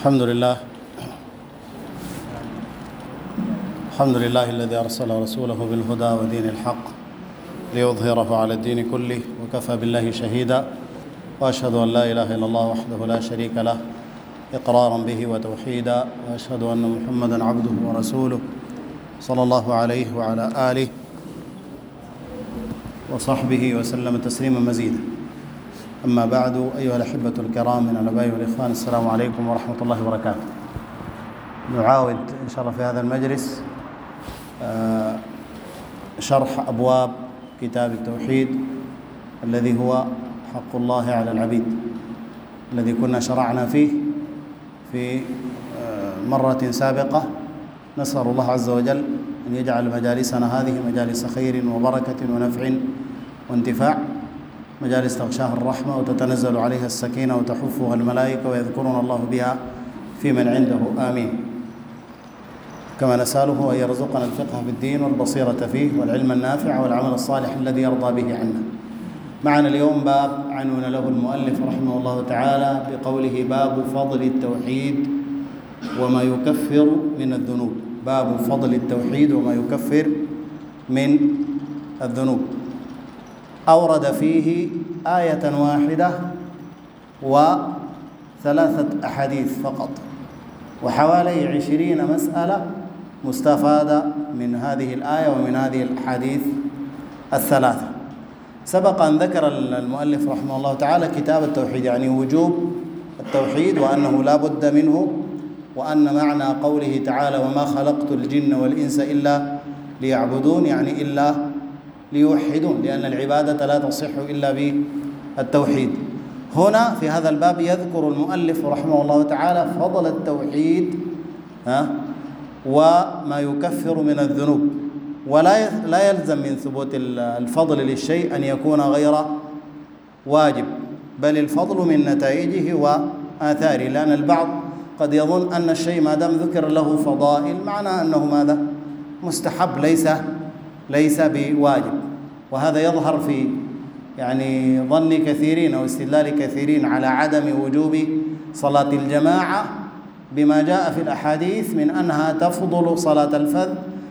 الحمد لله الذي أرسل رسوله بالهدى ودين الحق ليظهره على الدين كله وكفى بالله شهيدا، وأشهد أن لا إله إلا الله وحده لا شريك له إقرارا به وتوحيدا، وأشهد أن محمدا عبده ورسوله صلى الله عليه وعلى آله وصحبه وسلم تسليما مزيدا. أما بعد، أيها الأحبة الكرام من الآباء والإخوان، السلام عليكم ورحمة الله وبركاته. نعاود إن شاء الله في هذا المجلس شرح أبواب كتاب التوحيد الذي هو حق الله على العبيد، الذي كنا شرعنا فيه في مرة سابقة. نسأل الله عز وجل أن يجعل مجالسنا هذه مجالس خير وبركة ونفع وانتفاع، مجالس تغشاها الرحمة وتتنزل عليها السكينة وتحفها الملائكة ويذكرون الله بها في من عنده، آمين. كما نسأله أن يرزقنا الفقه في الدين والبصيرة فيه والعلم النافع والعمل الصالح الذي يرضى به عنا. معنا اليوم باب عنون له المؤلف رحمه الله تعالى بقوله: باب فضل التوحيد وما يكفر من الذنوب. باب فضل التوحيد وما يكفر من الذنوب. أورد فيه آية واحدة وثلاثة أحاديث فقط، وحوالي 20 مسألة مستفادة من هذه الآية ومن هذه الأحاديث الثلاثة. سبق أن ذكر المؤلف رحمه الله تعالى كتاب التوحيد، يعني وجوب التوحيد وأنه لا بد منه، وأن معنى قوله تعالى: وما خلقت الجن والإنس إلا ليعبدون، يعني إلا ليوحدون، لأن العبادة لا تصح إلا بالتوحيد. هنا في هذا الباب يذكر المؤلف رحمه الله تعالى فضل التوحيد وما يكفر من الذنوب، ولا يلزم من ثبوت الفضل للشيء أن يكون غير واجب، بل الفضل من نتائجه وآثاره، لأن البعض قد يظن أن الشيء ما دام ذكر له فضائل معناه أنه ماذا؟ مستحب، ليس بواجب. وهذا يظهر في يعني ظن كثيرين أو استدلال كثيرين على عدم وجوب صلاة الجماعة بما جاء في الأحاديث من أنها تفضل صلاة الفذ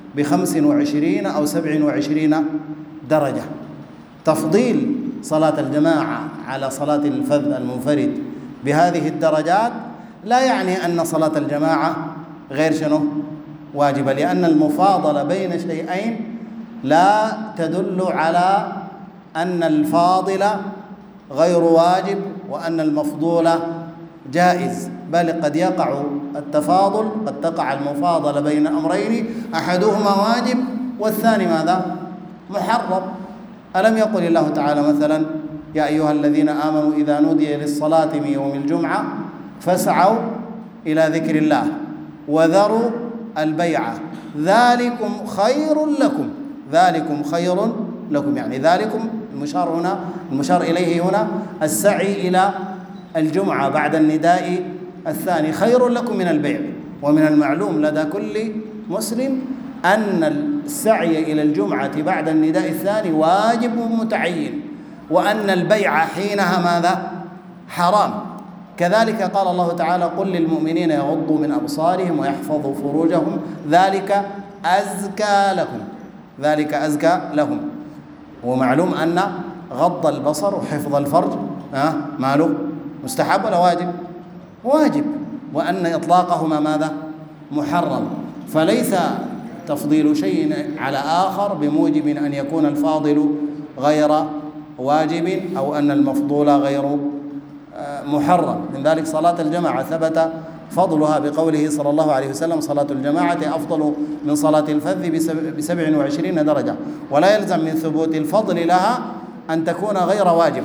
ب25 أو 27 درجة. تفضيل صلاة الجماعة على صلاة الفذ المنفرد بهذه الدرجات لا يعني أن صلاة الجماعة غير واجبة، لأن المفاضلة بين شيئين لا تدل على أن الفاضل غير واجب وأن المفضول جائز، بل قد يقع التفاضل، قد تقع المفاضلة بين أمرين أحدهما واجب والثاني ماذا؟ محرم. ألم يقل الله تعالى مثلا: يا أيها الذين آمنوا إذا نودي للصلاة من يوم الجمعة فاسعوا إلى ذكر الله وذروا البيع ذلكم خير لكم. ذلكم خير لكم، يعني ذلكم المشار إليه هنا السعي إلى الجمعة بعد النداء الثاني، خير لكم من البيع. ومن المعلوم لدى كل مسلم أن السعي إلى الجمعة بعد النداء الثاني واجب متعين، وأن البيع حينها ماذا؟ حرام. كذلك قال الله تعالى: قل للمؤمنين يغضوا من أبصارهم ويحفظوا فروجهم ذلك أزكى لكم. ذلك أزكى لهم. ومعلوم أن غض البصر وحفظ الفرج ماله؟ مستحب ولا واجب؟ واجب. وأن إطلاقهما ماذا؟ محرم. فليس تفضيل شيء على آخر بموجب أن يكون الفاضل غير واجب أو أن المفضول غير محرم. من ذلك صلاة الجماعة ثبت فضلها بقوله صلى الله عليه وسلم: صلاة الجماعة أفضل من صلاة الفذ ب27 درجة. ولا يلزم من ثبوت الفضل لها أن تكون غير واجبة.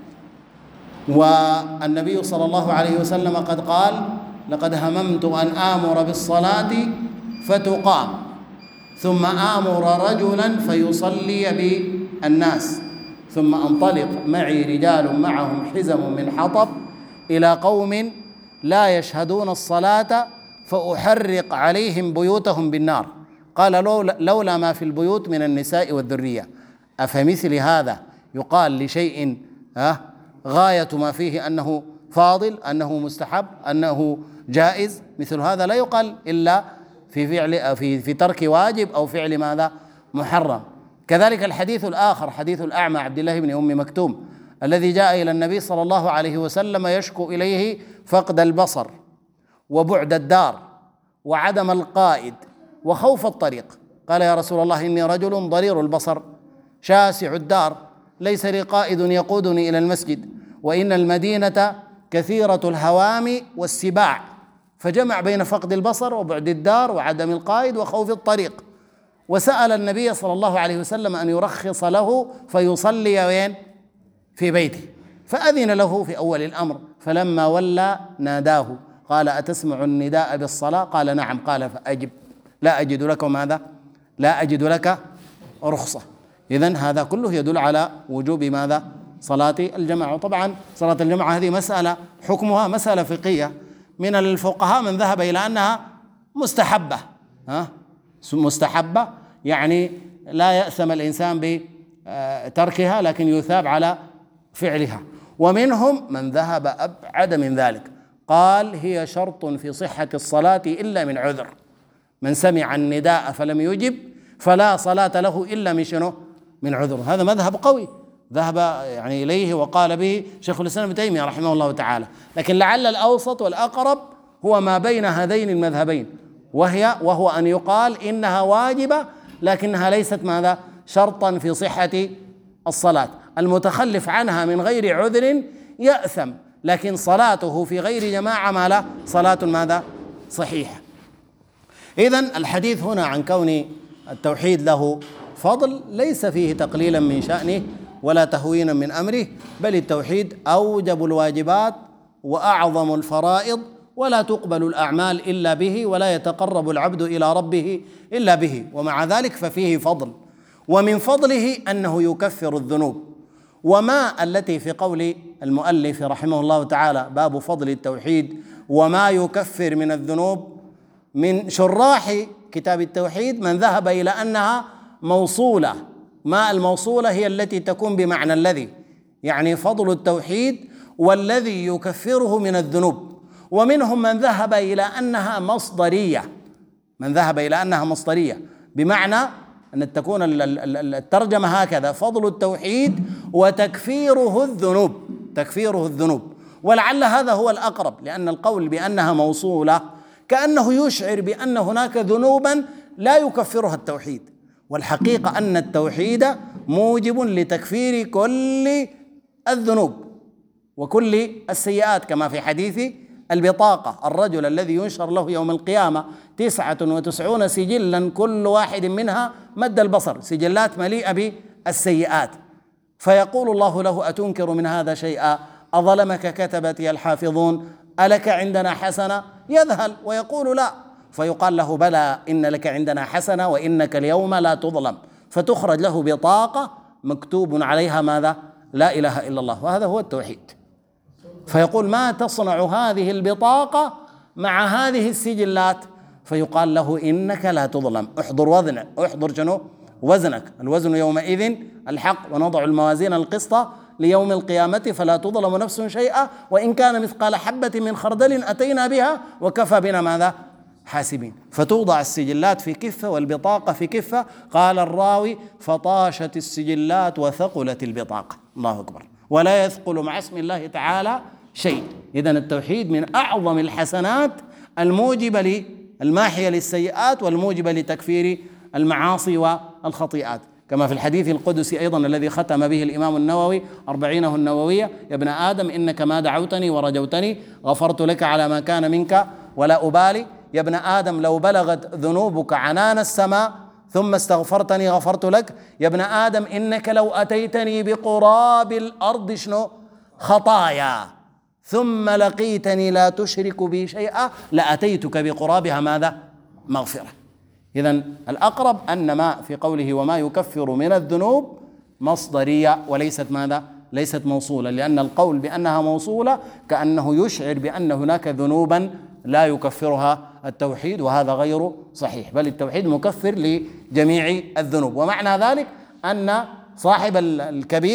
والنبي صلى الله عليه وسلم قد قال: لقد هممت أن آمر بالصلاة فتقام ثم آمر رجلا فيصلي بالناس ثم أنطلق معي رجال معهم حزم من حطب إلى قوم لا يشهدون الصلاة فأحرق عليهم بيوتهم بالنار. قال: لولا ما في البيوت من النساء والذرية. أفمثل هذا يقال لشيء غاية ما فيه أنه فاضل، أنه مستحب، أنه جائز، مثل هذا لا يقال إلا في فعل في ترك واجب أو فعل ماذا؟ محرم. كذلك الحديث الآخر، حديث الأعمى عبد الله بن أم مكتوم الذي جاء إلى النبي صلى الله عليه وسلم يشكو إليه فقد البصر وبعد الدار وعدم القائد وخوف الطريق. قال: يا رسول الله، إني رجل ضرير البصر شاسع الدار، ليس لي قائد يقودني إلى المسجد، وإن المدينة كثيرة الهوام والسباع. فجمع بين فقد البصر وبعد الدار وعدم القائد وخوف الطريق، وسأل النبي صلى الله عليه وسلم أن يرخص له فيصلي وين؟ في بيته، فأذن له في أول الأمر، فلما ولى ناداه قال: أتسمع النداء بالصلاة؟ قال: نعم. قال: فأجب، لا أجد لك ماذا؟ لا أجد لك رخصة. إذن هذا كله يدل على وجوب ماذا؟ صلاة الجماعة. وطبعا صلاة الجماعة هذه مسألة حكمها مسألة فقهية، من الفقهاء من ذهب إلى أنها مستحبة، مستحبة يعني لا يأثم الإنسان بتركها، لكن يثاب على فعلها. ومنهم من ذهب أبعد من ذلك، قال: هي شرط في صحة الصلاة إلا من عذر، من سمع النداء فلم يجب فلا صلاة له إلا من شنو؟ من عذر. هذا مذهب قوي ذهب يعني إليه وقال به شيخ الإسلام ابن تيمية رحمه الله تعالى، لكن لعل الأوسط والأقرب هو ما بين هذين المذهبين، وهو أن يقال إنها واجبة لكنها ليست ماذا؟ شرطا في صحة الصلاة. المتخلف عنها من غير عذر يأثم، لكن صلاته في غير جماعة ما لا صلاة ماذا؟ صحيحة. إذن الحديث هنا عن كون التوحيد له فضل ليس فيه تقليلا من شأنه ولا تهوينا من أمره، بل التوحيد أوجب الواجبات وأعظم الفرائض، ولا تقبل الأعمال إلا به، ولا يتقرب العبد إلى ربه إلا به، ومع ذلك ففيه فضل. ومن فضله أنه يكفر الذنوب. وما التي في قول المؤلف رحمه الله تعالى باب فضل التوحيد وما يكفر من الذنوب، من شراح كتاب التوحيد من ذهب إلى أنها موصولة. ما الموصولة؟ هي التي تكون بمعنى الذي، يعني فضل التوحيد والذي يكفره من الذنوب. ومنهم من ذهب إلى أنها مصدرية، بمعنى أن تكون الترجمة هكذا: فضل التوحيد وتكفيره الذنوب. ولعل هذا هو الأقرب، لأن القول بأنها موصولة كأنه يشعر بأن هناك ذنوبا لا يكفرها التوحيد، والحقيقة أن التوحيد موجب لتكفير كل الذنوب وكل السيئات، كما في حديث البطاقة: الرجل الذي ينشر له يوم القيامة 99 سجلا كل واحد منها مد البصر، سجلات مليئة بالسيئات، فيقول الله له: أتنكر من هذا شيئا؟ أظلمك كتبتي الحافظون؟ ألك عندنا حسنة؟ يذهل ويقول لا، فيقال له: بلى، إن لك عندنا حسنة وإنك اليوم لا تظلم، فتخرج له بطاقة مكتوب عليها ماذا؟ لا إله إلا الله، وهذا هو التوحيد. فيقول: ما تصنع هذه البطاقة مع هذه السجلات؟ فيقال له: إنك لا تظلم، احضر شنو؟ وزنك، الوزن يومئذ الحق، ونضع الموازين القسط ليوم القيامة فلا تظلم نفس شيئا وإن كان مثقال حبة من خردل أتينا بها وكفى بنا ماذا؟ حاسبين. فتوضع السجلات في كفة والبطاقة في كفة. قال الراوي: فطاشت السجلات وثقلت البطاقة. الله أكبر. ولا يثقل مع اسم الله تعالى شيء. إذن التوحيد من أعظم الحسنات الموجبة الماحية للسيئات والموجبة لتكفير المعاصي والخطيئات، كما في الحديث القدسي أيضا الذي ختم به الإمام النووي 40 النووية: يا ابن آدم إنك ما دعوتني ورجوتني غفرت لك على ما كان منك ولا أبالي. يا ابن آدم لو بلغت ذنوبك عنان السماء ثم استغفرتني غفرت لك. يا ابن آدم إنك لو أتيتني بقراب الأرض خطايا ثم لقيتني لا تشرك بي شيئا لأتيتك بقرابها ماذا؟ مغفرة. إذن الأقرب أن ما في قوله وما يكفر من الذنوب مصدرية وليست ماذا؟ ليست موصولة، لأن القول بأنها موصولة كأنه يشعر بأن هناك ذنوبا لا يكفرها التوحيد، وهذا غير صحيح، بل التوحيد مكفر لجميع الذنوب. ومعنى ذلك أن صاحب الكبيرة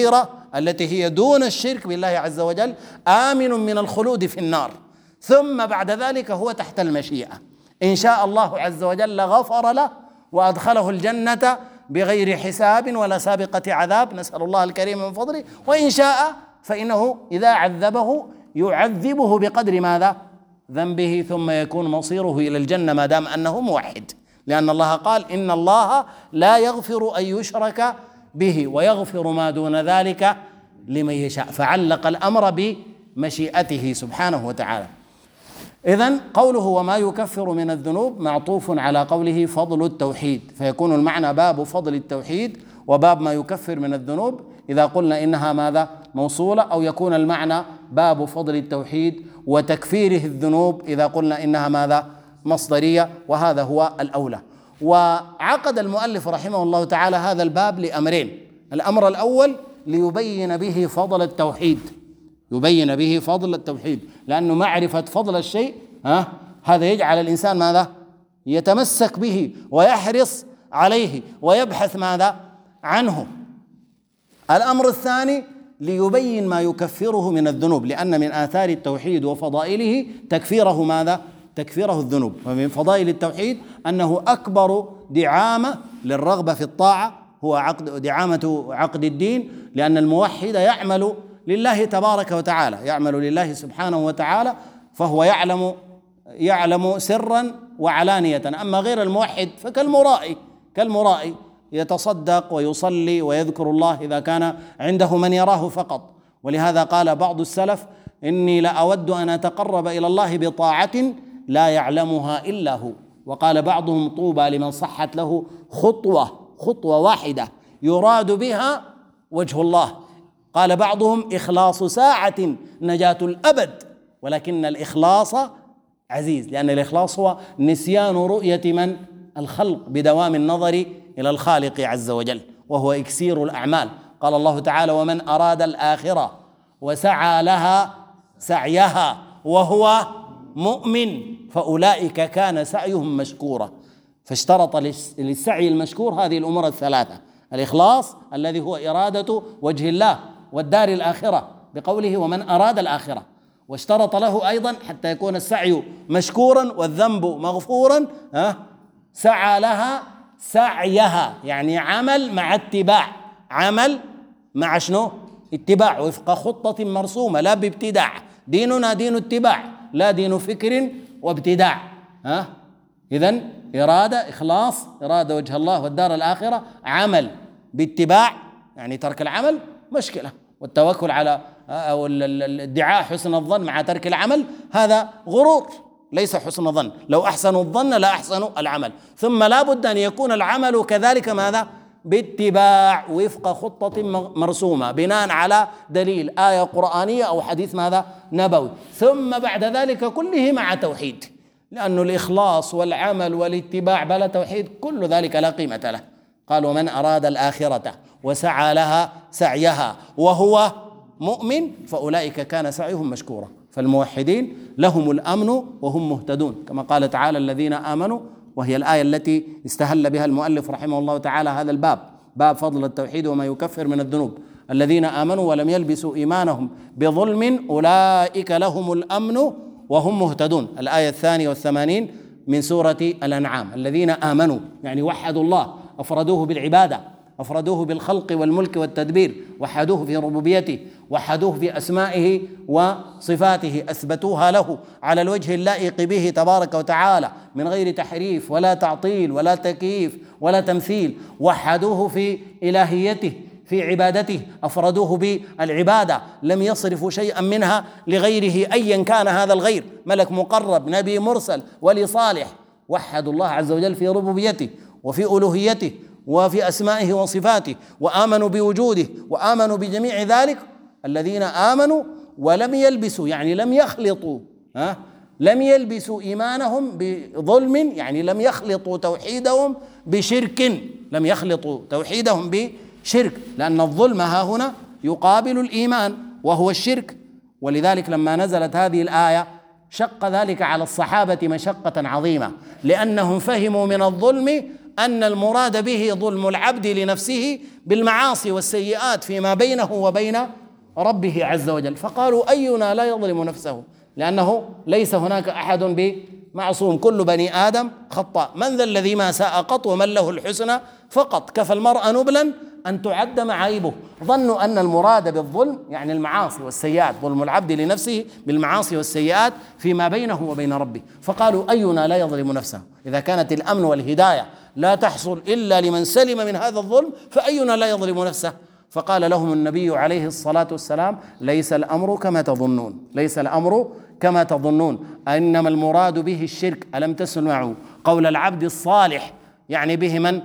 التي هي دون الشرك بالله عز وجل آمن من الخلود في النار، ثم بعد ذلك هو تحت المشيئة. إن شاء الله عز وجل غفر له وأدخله الجنة بغير حساب ولا سابقة عذاب، نسأل الله الكريم من فضله. وإن شاء فإنه إذا عذبه يعذبه بقدر ماذا؟ ذنبه، ثم يكون مصيره إلى الجنة ما دام أنه موحد، لأن الله قال إن الله لا يغفر أن يشرك به ويغفر ما دون ذلك لمن يشاء، فعلق الأمر بمشيئته سبحانه وتعالى. إذن قوله وما يكفر من الذنوب معطوف على قوله فضل التوحيد، فيكون المعنى باب فضل التوحيد وباب ما يكفر من الذنوب إذا قلنا إنها ماذا؟ موصولة، أو يكون المعنى باب فضل التوحيد وتكفيره الذنوب إذا قلنا إنها ماذا؟ مصدرية، وهذا هو الأولى. وعقد المؤلف رحمه الله تعالى هذا الباب لأمرين: الأمر الأول ليبين به فضل التوحيد، يبين به فضل التوحيد، لأنه معرفة فضل الشيء هذا يجعل الإنسان ماذا؟ يتمسك به ويحرص عليه ويبحث ماذا؟ عنه. الأمر الثاني ليبين ما يكفره من الذنوب، لأن من آثار التوحيد وفضائله تكفيره ماذا؟ تكفيره الذنوب. ومن فضائل التوحيد أنه أكبر دعامة للرغبة في الطاعة، هو دعامة عقد الدين، لأن الموحد يعمل لله تبارك وتعالى، يعمل لله سبحانه وتعالى، فهو يعلم سرا وعلانية. أما غير الموحد كالمرائي يتصدق ويصلي ويذكر الله إذا كان عنده من يراه فقط. ولهذا قال بعض السلف: إني لأود أن أتقرب إلى الله بطاعة لا يعلمها إلا هو. وقال بعضهم: طوبى لمن صحت له خطوة واحدة يراد بها وجه الله. قال بعضهم: إخلاص ساعة نجاة الأبد. ولكن الإخلاص عزيز، لأن الإخلاص هو نسيان رؤية من؟ الخلق، بدوام النظر إلى الخالق عز وجل، وهو إكسير الأعمال. قال الله تعالى: ومن أراد الآخرة وسعى لها سعيها وهو مؤمن فأولئك كان سعيهم مشكورا. فاشترط للسعي المشكور هذه الأمور الثلاثة: الإخلاص الذي هو إرادة وجه الله والدار الآخرة بقوله ومن أراد الآخرة، واشترط له أيضا حتى يكون السعي مشكورا والذنب مغفورا سعى لها سعيها، يعني عمل مع اتباع، عمل مع شنو؟ اتباع، وفق خطة مرسومة، لا بابتداع. ديننا دين اتباع لا دين فكر وابتداع. إذن إرادة، إخلاص، إرادة وجه الله والدار الآخرة، عمل باتباع، يعني ترك العمل مشكلة، والتوكل على أو الادعاء حسن الظن مع ترك العمل هذا غرور، ليس حسن ظن. لو أحسنوا الظن لا أحسنوا العمل. ثم لا بد أن يكون العمل كذلك ماذا؟ باتباع، وفق خطة مرسومة بناء على دليل، آية قرآنية أو حديث ماذا؟ نبوي. ثم بعد ذلك كله مع توحيد، لأن الإخلاص والعمل والاتباع بلا توحيد كل ذلك لا قيمة له. قال: ومن أراد الآخرة وسعى لها سعيها وهو مؤمن فأولئك كان سعيهم مشكورا. فالموحدين لهم الأمن وهم مهتدون، كما قال تعالى: الذين آمنوا، وهي الآية التي استهل بها المؤلف رحمه الله تعالى هذا الباب، باب فضل التوحيد وما يكفر من الذنوب. الذين آمنوا ولم يلبسوا إيمانهم بظلم أولئك لهم الأمن وهم مهتدون. الآية 82 من سورة الأنعام. الذين آمنوا يعني وحدوا الله، أفردوه بالعبادة، أفردوه بالخلق والملك والتدبير، وحدوه في ربوبيته، وحدوه في أسمائه وصفاته، أثبتوها له على الوجه اللائق به تبارك وتعالى من غير تحريف ولا تعطيل ولا تكييف ولا تمثيل، وحدوه في إلهيته في عبادته، أفردوه بالعبادة، لم يصرفوا شيئا منها لغيره أيا كان هذا الغير، ملك مقرب، نبي مرسل، ولي صالح. وحدوا الله عز وجل في ربوبيته وفي ألوهيته وفي أسمائه وصفاته، وآمنوا بوجوده وآمنوا بجميع ذلك. الذين آمنوا ولم يلبسوا يعني لم يخلطوا، لم يلبسوا إيمانهم بظلم، يعني لم يخلطوا توحيدهم بشرك، لم يخلطوا توحيدهم بشرك، لأن الظلم ها هنا يقابل الإيمان وهو الشرك. ولذلك لما نزلت هذه الآية شق ذلك على الصحابة مشقة عظيمة، لأنهم فهموا من الظلم أن المراد به ظلم العبد لنفسه بالمعاصي والسيئات فيما بينه وبين ربه عز وجل. فقالوا أينا لا يظلم نفسه، لأنه ليس هناك أحد بمعصوم، كل بني آدم خطاء، من ذا الذي ما ساء قط ومن له الحسنى فقط، كفى المرء نبلا أن تعد معايبه. ظنوا أن المراد بالظلم يعني المعاصي والسيئات، ظلم العبد لنفسه بالمعاصي والسيئات فيما بينه وبين ربه. فقالوا أينا لا يظلم نفسه، إذا كانت الأمن والهداية لا تحصل إلا لمن سلم من هذا الظلم فأينا لا يظلم نفسه. فقال لهم النبي عليه الصلاة والسلام: ليس الأمر كما تظنون، ليس الأمر كما تظنون، إنما المراد به الشرك. ألم تسمعوا قول العبد الصالح، يعني به من؟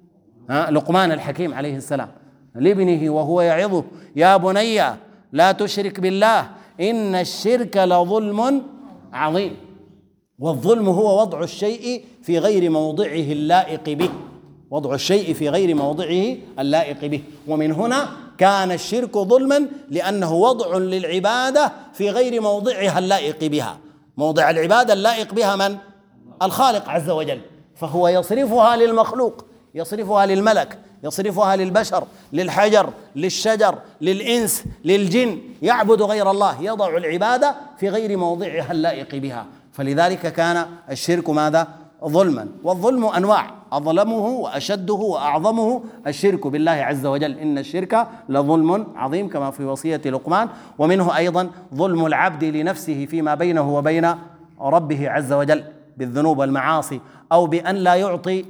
لقمان الحكيم عليه السلام لابنه وهو يعظه: يا بني لا تشرك بالله إن الشرك لظلم عظيم. والظلم هو وضع الشيء في غير موضعه اللائق به، وضع الشيء في غير موضعه اللائق به. ومن هنا كان الشرك ظلما، لأنه وضع للعبادة في غير موضعها اللائق بها. موضع العبادة اللائق بها من؟ الخالق عز وجل، فهو يصرفها للمخلوق، يصرفها للملك، يصرفها للبشر، للحجر، للشجر، للإنس، للجن، يعبد غير الله، يضع العبادة في غير موضعها اللائق بها. فلذلك كان الشرك ماذا؟ ظلما. والظلم أنواع، أظلمه وأشده وأعظمه الشرك بالله عز وجل، إن الشرك لظلم عظيم كما في وصية لقمان. ومنه أيضا ظلم العبد لنفسه فيما بينه وبين ربه عز وجل بالذنوب والمعاصي، أو بأن لا يعطي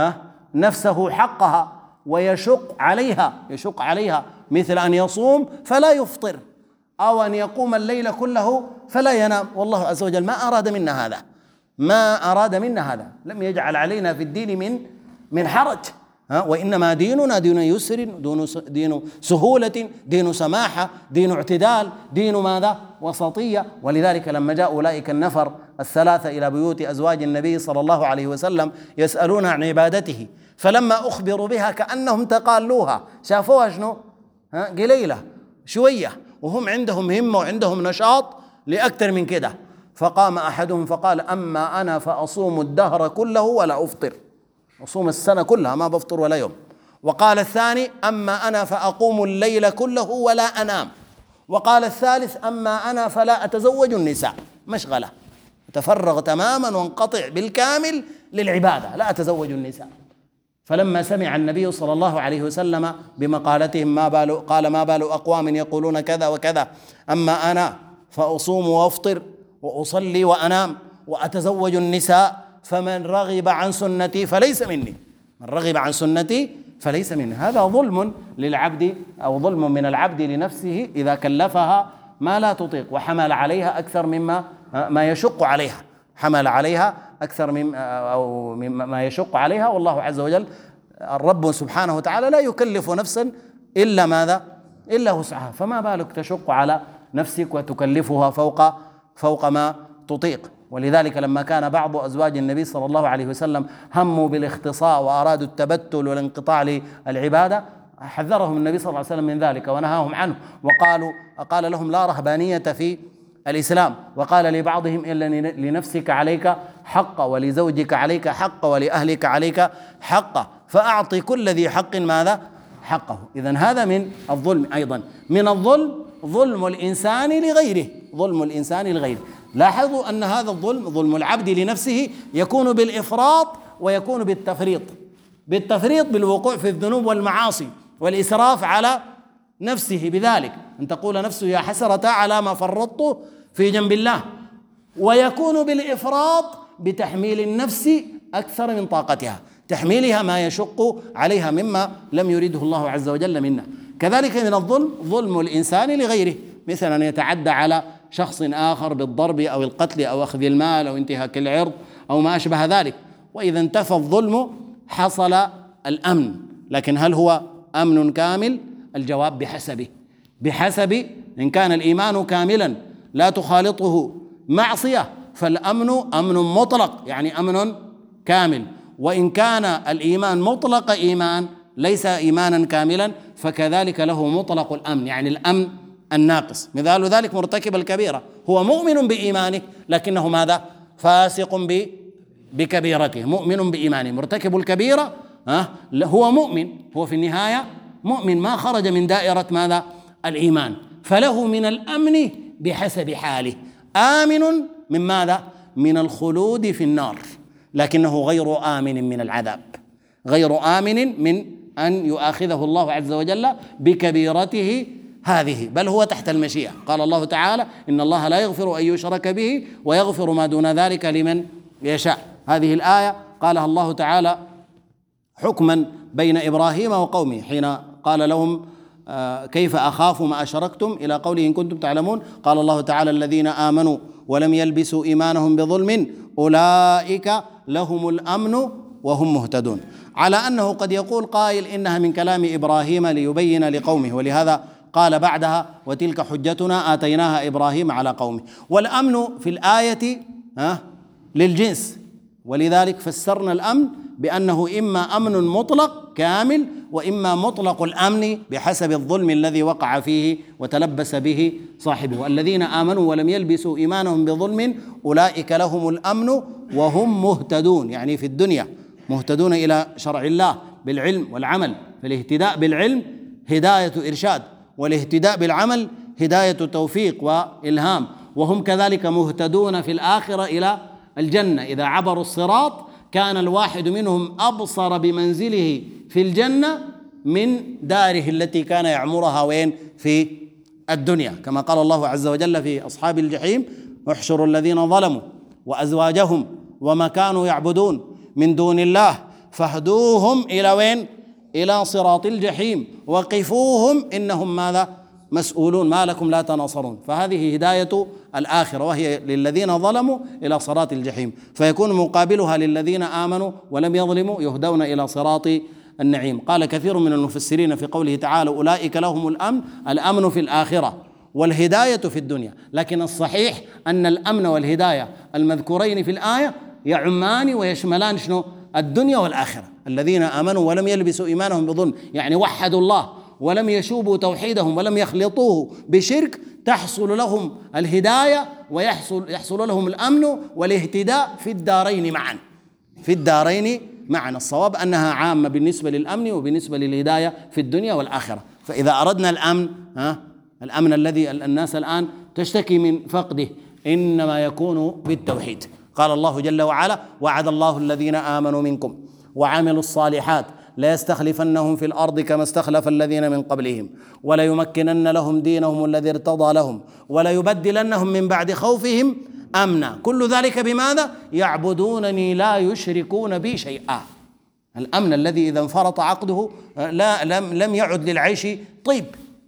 نفسه حقها ويشق عليها، مثل أن يصوم فلا يفطر، أو أن يقوم الليل كله فلا ينام. والله عز وجل ما أراد منا هذا، ما أراد منا هذا، لم يجعل علينا في الدين من حرج، وإنما ديننا دين يسر، دين سهولة، دين سماحة، دين اعتدال، دين ماذا؟ وسطية. ولذلك لما جاء أولئك النفر الثلاثة إلى بيوت أزواج النبي صلى الله عليه وسلم يسألون عن عبادته، فلما أخبروا بها كأنهم تقالوها، شافوها شنو؟ قليلة شوية، وهم عندهم همة وعندهم نشاط لأكثر من كده. فقام أحدهم فقال: أما أنا فأصوم الدهر كله ولا أفطر، أصوم السنة كلها ما بفطر ولا يوم. وقال الثاني: أما أنا فأقوم الليل كله ولا أنام. وقال الثالث: أما أنا فلا أتزوج النساء، مشغلة، تفرغ تماما وانقطع بالكامل للعبادة، لا أتزوج النساء. فلما سمع النبي صلى الله عليه وسلم بمقالتهم قال: ما بال أقوام يقولون كذا وكذا، أما أنا فأصوم وأفطر وأصلي وأنام وأتزوج النساء، فمن رغب عن سنتي فليس مني، من رغب عن سنتي فليس مني. هذا ظلم للعبد، أو ظلم من العبد لنفسه إذا كلفها ما لا تطيق وحمل عليها أكثر مما يشق عليها، حمل عليها أكثر مما يشق عليها. والله عز وجل الرب سبحانه وتعالى لا يكلف نفسا إلا ماذا؟ إلا وسعها، فما بالك تشق على نفسك وتكلفها فوق ما تطيق. ولذلك لما كان بعض أزواج النبي صلى الله عليه وسلم هموا بالاختصاء وأرادوا التبتل والانقطاع للعبادة، حذرهم النبي صلى الله عليه وسلم من ذلك ونهاهم عنه، قال لهم: لا رهبانية في الإسلام. وقال لبعضهم: إلا لنفسك عليك حق، ولزوجك عليك حق، ولأهلك عليك حق، فأعطي كل ذي حق ماذا؟ حقه. إذن هذا من الظلم. أيضا من الظلم ظلم الإنسان لغيره، ظلم الإنسان لغيره. لاحظوا أن هذا الظلم، ظلم العبد لنفسه، يكون بالإفراط ويكون بالتفريط. بالتفريط بالوقوع في الذنوب والمعاصي والإسراف على نفسه بذلك، أن تقول نفسه: يا حسرة على ما فرطت في جنب الله. ويكون بالإفراط بتحميل النفس أكثر من طاقتها، تحميلها ما يشق عليها مما لم يريده الله عز وجل منا. كذلك من الظلم ظلم الإنسان لغيره، مثل أن يتعدى على شخص آخر بالضرب أو القتل أو أخذ المال أو انتهاك العرض أو ما أشبه ذلك. وإذا انتفى الظلم حصل الأمن. لكن هل هو أمن كامل؟ الجواب بحسب إن كان الإيمان كاملا لا تخالطه معصية فالأمن أمن مطلق، يعني أمن كامل. وإن كان الإيمان مطلق إيمان ليس إيمانا كاملا فكذلك له مطلق الأمن، يعني الأمن الناقص. مثال ذلك مرتكب الكبيرة، هو مؤمن بإيمانه لكنه ماذا؟ فاسق بكبيرته، مؤمن بإيمانه، مرتكب الكبيرة هو مؤمن، هو في النهاية مؤمن ما خرج من دائرة ماذا؟ الإيمان، فله من الأمن بحسب حاله، آمن من ماذا؟ من الخلود في النار، لكنه غير آمن من العذاب، غير آمن من أن يؤاخذه الله عز وجل بكبيرته هذه، بل هو تحت المشيئة. قال الله تعالى: إن الله لا يغفر أن يشرك به ويغفر ما دون ذلك لمن يشاء. هذه الآية قالها الله تعالى حكما بين إبراهيم وقومه حين قال لهم: كيف أخاف ما أشركتم، إلى قوله: إن كنتم تعلمون. قال الله تعالى: الذين آمنوا ولم يلبسوا إيمانهم بظلم أولئك لهم الأمن وهم مهتدون. على أنه قد يقول قائل إنها من كلام إبراهيم ليبين لقومه، ولهذا قال بعدها: وتلك حجتنا آتيناها إبراهيم على قومه. والأمن في الآية للجنس، ولذلك فسرنا الأمن بأنه إما أمن مطلق كامل، وإما مطلق الأمن بحسب الظلم الذي وقع فيه وتلبس به صاحبه. الذين آمنوا ولم يلبسوا إيمانهم بظلم أولئك لهم الأمن وهم مهتدون، يعني في الدنيا مهتدون إلى شرع الله بالعلم والعمل. فالاهتداء بالعلم هداية إرشاد، والاهتداء بالعمل هداية توفيق وإلهام، وهم كذلك مهتدون في الآخرة إلى الجنة. إذا عبروا الصراط كان الواحد منهم أبصر بمنزله في الجنة من داره التي كان يعمرها وين؟ في الدنيا، كما قال الله عز وجل في أصحاب الجحيم: احشروا الذين ظلموا وأزواجهم وما كانوا يعبدون من دون الله فاهدوهم إلى وين؟ إلى صراط الجحيم وقفوهم إنهم ماذا؟ مسؤولون ما لكم لا تناصرون. فهذه هداية الآخرة، وهي للذين ظلموا إلى صراط الجحيم، فيكون مقابلها للذين آمنوا ولم يظلموا يهدون إلى صراط النعيم. قال كثير من المفسرين في قوله تعالى: أولئك لهم الأمن، الأمن في الآخرة والهداية في الدنيا. لكن الصحيح أن الأمن والهداية المذكورين في الآية يعمان ويشملان شنو؟ الدنيا والآخرة. الذين آمنوا ولم يلبسوا إيمانهم بظلم، يعني وحدوا الله ولم يشوبوا توحيدهم ولم يخلطوه بشرك، تحصل لهم الهداية ويحصل لهم الأمن والاهتداء في الدارين معا، في الدارين معا. الصواب أنها عامة بالنسبة للأمن وبالنسبة للهداية في الدنيا والآخرة. فإذا أردنا الأمن، الأمن الذي الناس الآن تشتكي من فقده، إنما يكون بالتوحيد. قال الله جل وعلا: وعد الله الذين آمنوا منكم وعملوا الصالحات ليستخلفنهم في الأرض كما استخلف الذين من قبلهم وليمكنن لهم دينهم الذي ارتضى لهم وليبدلنهم من بعد خوفهم أمنا. كل ذلك بماذا؟ يعبدونني لا يشركون بي شيئا. الأمن الذي إذا انفرط عقده لم يعد للعيش طيب،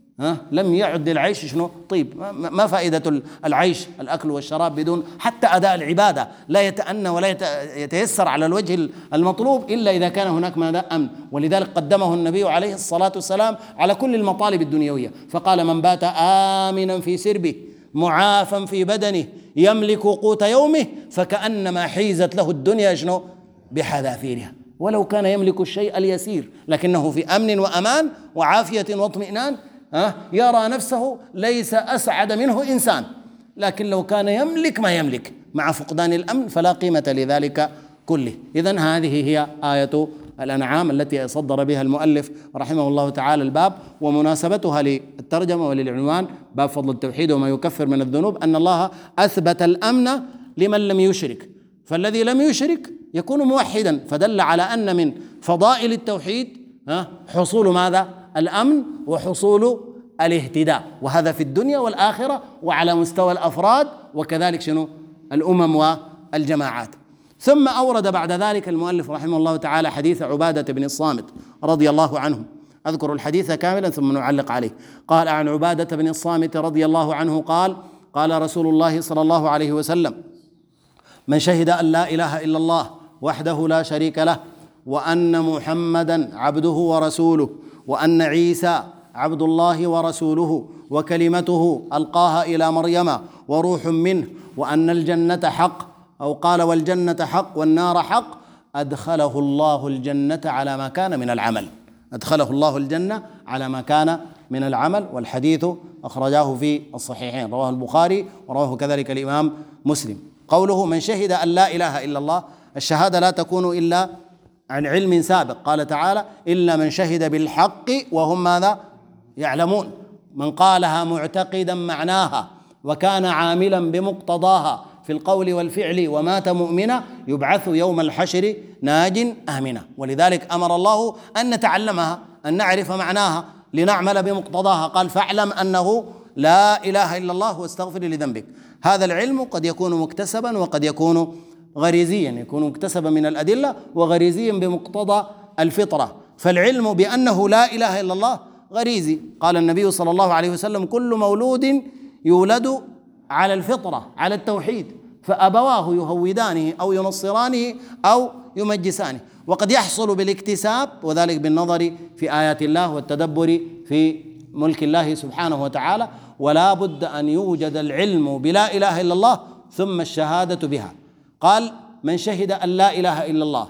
لم يعد للعيش شنو؟ طيب. ما فائدة العيش؟ الأكل والشراب بدون حتى أداء العبادة لا يتأنى ولا يتيسر على الوجه المطلوب إلا إذا كان هناك ماذا؟ أمن. ولذلك قدمه النبي عليه الصلاة والسلام على كل المطالب الدنيوية، فقال: من بات آمنا في سربه معافا في بدنه يملك قوت يومه فكأنما حيزت له الدنيا شنو؟ بحذافيرها، ولو كان يملك الشيء اليسير لكنه في أمن وأمان وعافية واطمئنان، يرى نفسه ليس أسعد منه إنسان. لكن لو كان يملك ما يملك مع فقدان الأمن فلا قيمة لذلك كله. إذن هذه هي آية الأنعام التي صدر بها المؤلف رحمه الله تعالى الباب، ومناسبتها للترجمة وللعنوان باب فضل التوحيد وما يكفر من الذنوب أن الله أثبت الأمن لمن لم يشرك، فالذي لم يشرك يكون موحدا، فدل على أن من فضائل التوحيد حصول ماذا؟ الأمن وحصول الاهتداء، وهذا في الدنيا والآخرة وعلى مستوى الأفراد وكذلك شنو؟ الأمم والجماعات. ثم أورد بعد ذلك المؤلف رحمه الله تعالى حديث عبادة بن الصامت رضي الله عنه. أذكر الحديث كاملا ثم نعلق عليه. قال عن عبادة بن الصامت رضي الله عنه قال: قال رسول الله صلى الله عليه وسلم: من شهد أن لا إله إلا الله وحده لا شريك له وأن محمدا عبده ورسوله وأن عيسى عبد الله ورسوله وكلمته ألقاها إلى مريم وروح منه وأن الجنة حق، أو قال والجنة حق والنار حق، أدخله الله الجنة على ما كان من العمل. أدخله الله الجنة على ما كان من العمل. والحديث أخرجاه في الصحيحين، رواه البخاري ورواه كذلك الإمام مسلم. قوله من شهد أن لا إله إلا الله، الشهادة لا تكون إلا عن علم سابق. قال تعالى: إلا من شهد بالحق وهم ماذا؟ يعلمون. من قالها معتقدا معناها وكان عاملا بمقتضاها في القول والفعل ومات مؤمنا يبعث يوم الحشر ناج آمنا. ولذلك أمر الله أن نتعلمها، أن نعرف معناها لنعمل بمقتضاها. قال: فاعلم أنه لا إله إلا الله واستغفر لذنبك. هذا العلم قد يكون مكتسبا وقد يكون غريزيا، يكون مكتسبا من الأدلة وغريزيا بمقتضى الفطرة. فالعلم بأنه لا إله إلا الله غريزي. قال النبي صلى الله عليه وسلم: كل مولود يولد على الفطرة، على التوحيد، فأبواه يهودانه أو ينصرانه أو يمجسانه. وقد يحصل بالاكتساب، وذلك بالنظر في آيات الله والتدبر في ملك الله سبحانه وتعالى. ولا بد أن يوجد العلم بلا إله إلا الله ثم الشهادة بها. قال: من شهد أن لا إله إلا الله،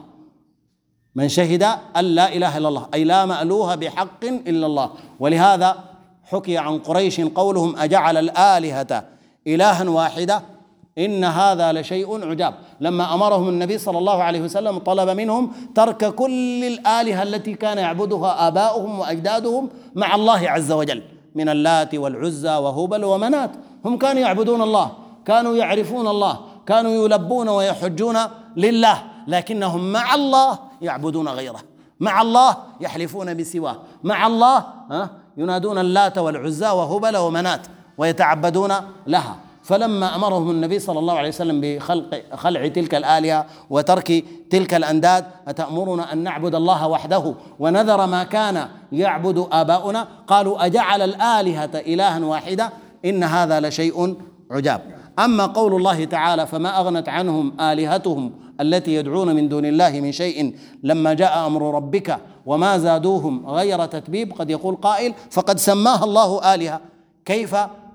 من شهد أن لا إله إلا الله أي لا مألوه بحق إلا الله. ولهذا حكي عن قريش قولهم: أجعل الآلهة إلها واحدة إن هذا لشيء عجاب. لما أمرهم النبي صلى الله عليه وسلم طلب منهم ترك كل الآلهة التي كان يعبدها آباؤهم وأجدادهم مع الله عز وجل من اللات والعزى وهبل ومنات. هم كانوا يعبدون الله، كانوا يعرفون الله، كانوا يلبون ويحجون لله، لكنهم مع الله يعبدون غيره، مع الله يحلفون بسواه، مع الله ينادون اللات والعزى وهبل ومنات ويتعبدون لها. فلما أمرهم النبي صلى الله عليه وسلم بخلع تلك الآلهة وترك تلك الأنداد: أتأمرنا أن نعبد الله وحده ونذر ما كان يعبد آباؤنا؟ قالوا: أجعل الآلهة إلها واحدة إن هذا لشيء عجاب. أما قول الله تعالى: فما أغنت عنهم آلهتهم التي يدعون من دون الله من شيء لما جاء أمر ربك وما زادوهم غير تتبيب. قد يقول قائل: فقد سماها الله آلهة، كيف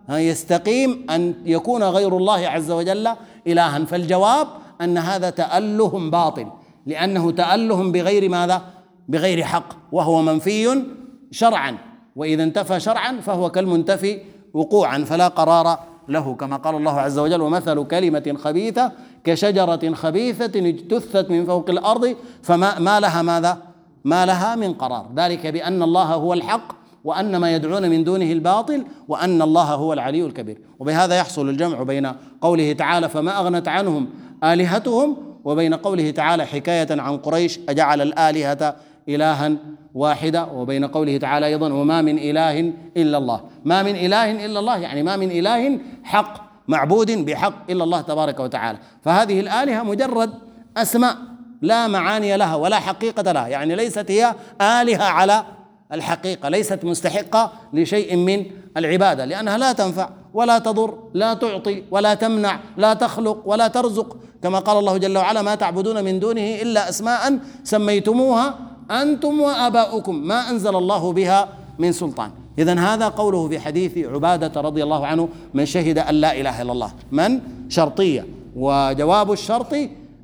يستقيم أن يكون غير الله عز وجل إلها؟ فالجواب أن هذا تأله باطل، لأنه تأله بغير ماذا؟ بغير حق، وهو منفي شرعا، وإذا انتفى شرعا فهو كالمنتفي وقوعا فلا قرار له، كما قال الله عز وجل: ومثل كلمة خبيثة كشجرة خبيثة اجتثت من فوق الأرض فما لها ماذا؟ ما لها من قرار. ذلك بأن الله هو الحق وأن ما يدعون من دونه الباطل وأن الله هو العلي الكبير. وبهذا يحصل الجمع بين قوله تعالى: فما أغنت عنهم آلهتهم، وبين قوله تعالى حكاية عن قريش: أجعل الآلهة إلها واحدة، وبين قوله تعالى أيضا: وما من إله إلا الله. ما من إله إلا الله يعني ما من إله حق معبود بحق إلا الله تبارك وتعالى. فهذه الآلهة مجرد أسماء لا معاني لها ولا حقيقة لها، يعني ليست هي آلهة على الحقيقة، ليست مستحقة لشيء من العبادة، لأنها لا تنفع ولا تضر، لا تعطي ولا تمنع، لا تخلق ولا ترزق، كما قال الله جل وعلا: ما تعبدون من دونه إلا أسماء سميتموها أنتم وآباؤكم ما أنزل الله بها من سلطان. إذن هذا قوله في حديث عبادة رضي الله عنه: من شهد أن لا إله إلا الله. من شرطية، وجواب الشرط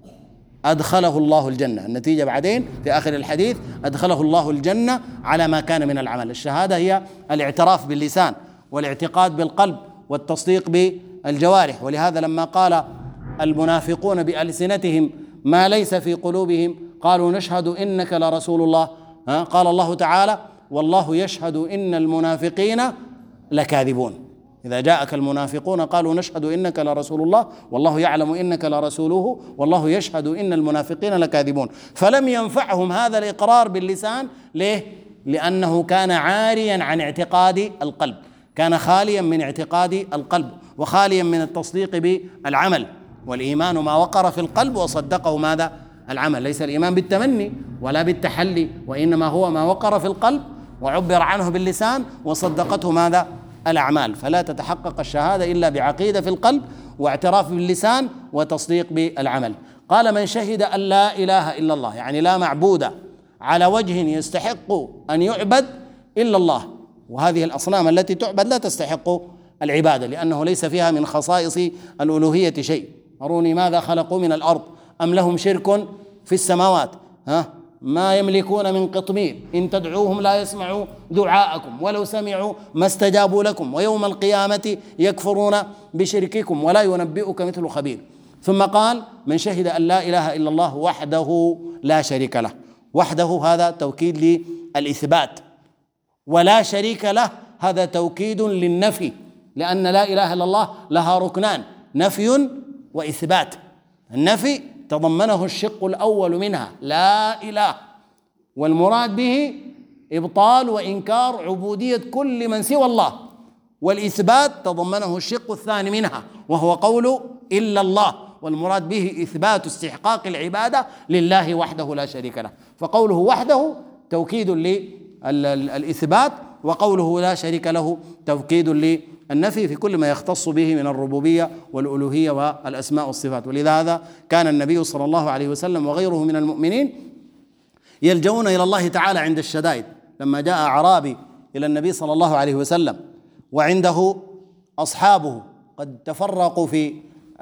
أدخله الله الجنة. النتيجة بعدين في آخر الحديث: أدخله الله الجنة على ما كان من العمل. الشهادة هي الاعتراف باللسان والاعتقاد بالقلب والتصديق بالجوارح. ولهذا لما قال المنافقون بألسنتهم ما ليس في قلوبهم قالوا: نشهد إنك لرسول الله، قال الله تعالى: والله يشهد إن المنافقين لكاذبون. إذا جاءك المنافقون قالوا: نشهد إنك لرسول الله والله يعلم إنك لرسوله والله يشهد إن المنافقين لكاذبون. فلم ينفعهم هذا الإقرار باللسان. ليه؟ لأنه كان عاريا عن اعتقاد القلب، كان خاليا من اعتقاد القلب وخاليا من التصديق بالعمل. والإيمان ما وقر في القلب وصدقه ماذا؟ العمل. ليس الإيمان بالتمني ولا بالتحلي، وإنما هو ما وقر في القلب وعبر عنه باللسان وصدقته ماذا؟ الأعمال. فلا تتحقق الشهادة إلا بعقيدة في القلب واعتراف باللسان وتصديق بالعمل. قال: من شهد أن لا إله إلا الله، يعني لا معبود على وجه يستحق أن يعبد إلا الله. وهذه الأصنام التي تعبد لا تستحق العبادة، لأنه ليس فيها من خصائص الألوهية شيء. أروني ماذا خلقوا من الأرض أم لهم شرك في السماوات ما يملكون من قطمير إن تدعوهم لا يسمعوا دعاءكم ولو سمعوا ما استجابوا لكم ويوم القيامة يكفرون بشرككم ولا ينبئك مثل خبير. ثم قال من شهد أن لا إله إلا الله وحده لا شريك له. وحده هذا توكيد للإثبات، ولا شريك له هذا توكيد للنفي، لأن لا إله إلا الله لها ركنان، نفي وإثبات. النفي تضمنه الشق الأول منها لا إله، والمراد به إبطال وإنكار عبودية كل من سوى الله، والإثبات تضمنه الشق الثاني منها وهو قول إلا الله، والمراد به إثبات استحقاق العبادة لله وحده لا شريك له. فقوله وحده توكيد للإثبات، وقوله لا شريك له توكيد للنفي في كل ما يختص به من الربوبية والألوهية والأسماء والصفات. ولذا كان النبي صلى الله عليه وسلم وغيره من المؤمنين يلجؤون إلى الله تعالى عند الشدائد. لما جاء أعرابي إلى النبي صلى الله عليه وسلم وعنده أصحابه قد تفرقوا في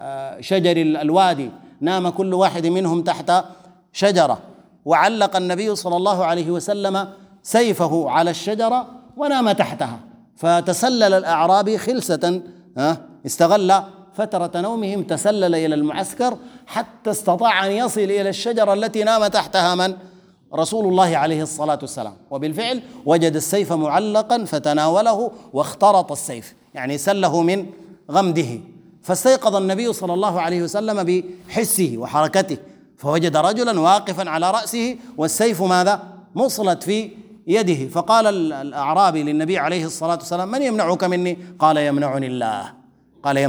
شجر الوادي، نام كل واحد منهم تحت شجرة، وعلق النبي صلى الله عليه وسلم سيفه على الشجرة ونام تحتها، فتسلل الأعرابي خلسة، استغل فترة نومهم، تسلل إلى المعسكر حتى استطاع أن يصل إلى الشجرة التي نام تحتها من؟ رسول الله عليه الصلاة والسلام. وبالفعل وجد السيف معلقا فتناوله واخترط السيف، يعني سله من غمده، فاستيقظ النبي صلى الله عليه وسلم بحسه وحركته، فوجد رجلا واقفا على رأسه والسيف ماذا؟ مصلت في يده. فقال الأعرابي للنبي عليه الصلاة والسلام من يمنعك مني؟ قال يمنعني الله. قال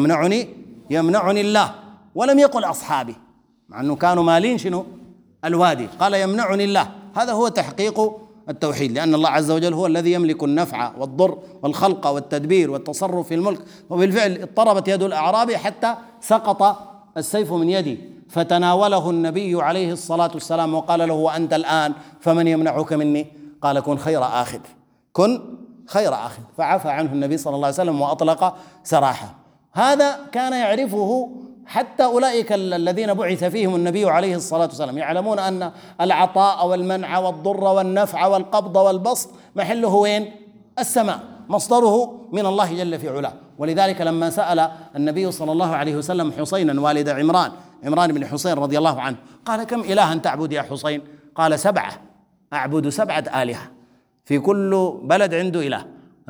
يمنعني الله، ولم يقل أصحابي، مع أنه كانوا مالين شنو؟ الوادي. قال يمنعني الله. هذا هو تحقيق التوحيد، لأن الله عز وجل هو الذي يملك النفع والضر والخلق والتدبير والتصرف في الملك. وبالفعل اضطربت يد الأعرابي حتى سقط السيف من يدي، فتناوله النبي عليه الصلاة والسلام وقال له وأنت الآن فمن يمنعك مني؟ قال كن خير آخذ، كن خير آخذ، فعفى عنه النبي صلى الله عليه وسلم وأطلق سراحه. هذا كان يعرفه حتى أولئك الذين بعث فيهم النبي عليه الصلاة والسلام، يعلمون أن العطاء والمنع والضر والنفع والقبض والبسط محله وين؟ السماء، مصدره من الله جل في علاه. ولذلك لما سأل النبي صلى الله عليه وسلم حسينا والد عمران بن حسين رضي الله عنه، قال كم إلها تعبد يا حسين؟ قال 7، أعبد 7 آلهة، في كل بلد عنده إله.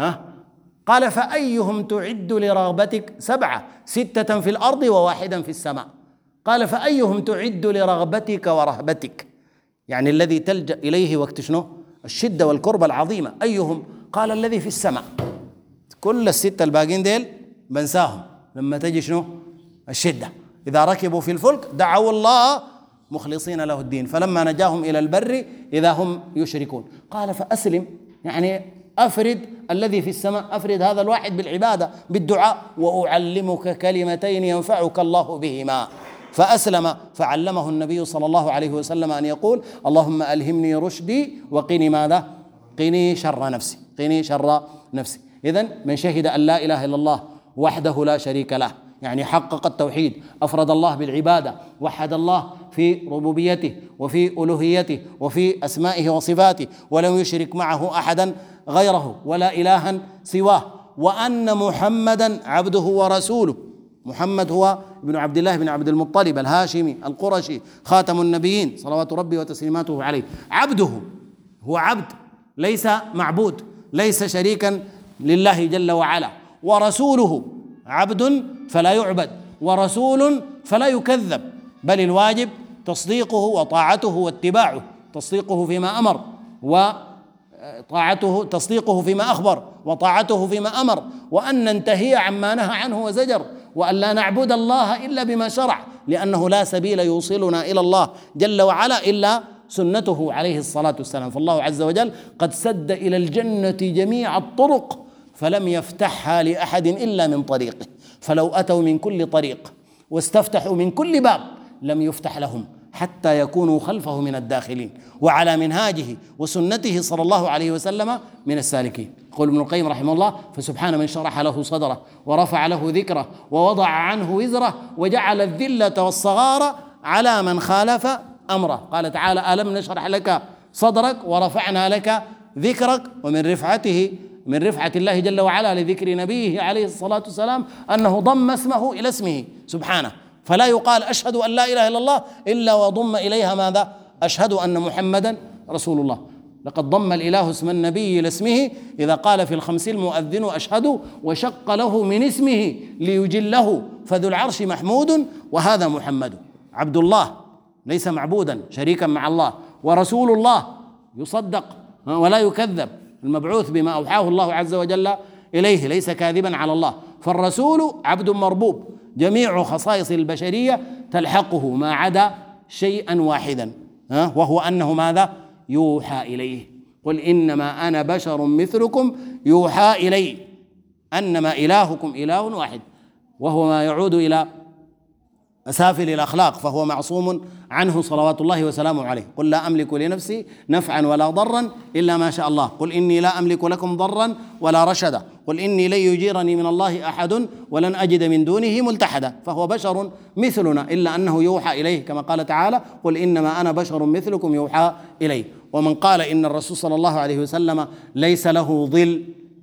قال فأيهم تعد لرغبتك؟ 7، 6 في الأرض و1 في السماء. قال فأيهم تعد لرغبتك ورهبتك؟ يعني الذي تلجأ إليه وقت شنو؟ الشدة والكربة العظيمة. أيهم؟ قال الذي في السماء. كل ال6 الباقين ديل بنساهم لما تجي شنو؟ الشدة. إذا ركبوا في الفلك دعوا الله مخلصين له الدين، فلما نجاهم إلى البر إذا هم يشركون. قال فأسلم، يعني أفرد الذي في السماء، أفرد هذا الواحد بالعبادة بالدعاء، وأعلمك كلمتين ينفعك الله بهما. فأسلم، فعلمه النبي صلى الله عليه وسلم أن يقول اللهم ألهمني رشدي وقني ماذا؟ قني شر نفسي، قني شر نفسي. إذن من شهد أن لا إله إلا الله وحده لا شريك له، يعني حقق التوحيد، أفرد الله بالعبادة، وحد الله في ربوبيته وفي ألوهيته وفي أسمائه وصفاته، ولم يشرك معه أحدا غيره ولا إلها سواه، وأن محمدا عبده ورسوله. محمد هو ابن عبد الله بن عبد المطلب الهاشمي القرشي خاتم النبيين صلوات ربي وتسليماته عليه. عبده هو عبد ليس معبود، ليس شريكا لله جل وعلا. ورسوله عبد فلا يعبد، ورسول فلا يكذب، بل الواجب تصديقه وطاعته واتباعه، تصديقه فيما أمر وطاعته، تصديقه فيما أخبر وطاعته فيما أمر، وأن ننتهي عما نهى عنه وزجر، وأن لا نعبد الله إلا بما شرع، لأنه لا سبيل يوصلنا إلى الله جل وعلا إلا سنته عليه الصلاة والسلام. فالله عز وجل قد سد إلى الجنة جميع الطرق فلم يفتحها لأحد إلا من طريقه، فلو أتوا من كل طريق واستفتحوا من كل باب لم يفتح لهم حتى يكونوا خلفه من الداخلين، وعلى منهاجه وسنته صلى الله عليه وسلم من السالكين. يقول ابن القيم رحمه الله فسبحان من شرح له صدره ورفع له ذكره ووضع عنه وزره وجعل الذلة والصغار على من خالف أمره. قال تعالى ألم نشرح لك صدرك ورفعنا لك ذكرك. ومن رفعته، من رفعة الله جل وعلا لذكر نبيه عليه الصلاة والسلام أنه ضم اسمه إلى اسمه سبحانه، فلا يقال أشهد أن لا إله إلا الله إلا وضم إليها ماذا؟ أشهد أن محمدا رسول الله. لقد ضم الإله اسم النبي لاسمه إذا قال في الخمس المؤذن أشهد، وشق له من اسمه ليجله، فذو العرش محمود وهذا محمد. عبد الله ليس معبودا شريكا مع الله، ورسول الله يصدق ولا يكذب، المبعوث بما أوحاه الله عز وجل إليه، ليس كاذبا على الله. فالرسول عبد مربوب، جميع خصائص البشرية تلحقه ما عدا شيئا واحدا، وهو أنه ماذا؟ يوحى إليه. قل إنما أنا بشر مثلكم يوحى إلي أنما إلهكم إله واحد، وهو ما يعود إلى أسافل الأخلاق، فهو معصوم عنه صلوات الله وسلامه عليه. قل لا أملك لنفسي نفعا ولا ضرا إلا ما شاء الله، قل إني لا أملك لكم ضرا ولا رشدا، قل إني لن يجيرني من الله أحد ولن أجد من دونه ملتحدا. فهو بشر مثلنا إلا أنه يوحى إليه، كما قال تعالى قل إنما أنا بشر مثلكم يوحى إليه. ومن قال إن الرسول صلى الله عليه وسلم ليس له ظل،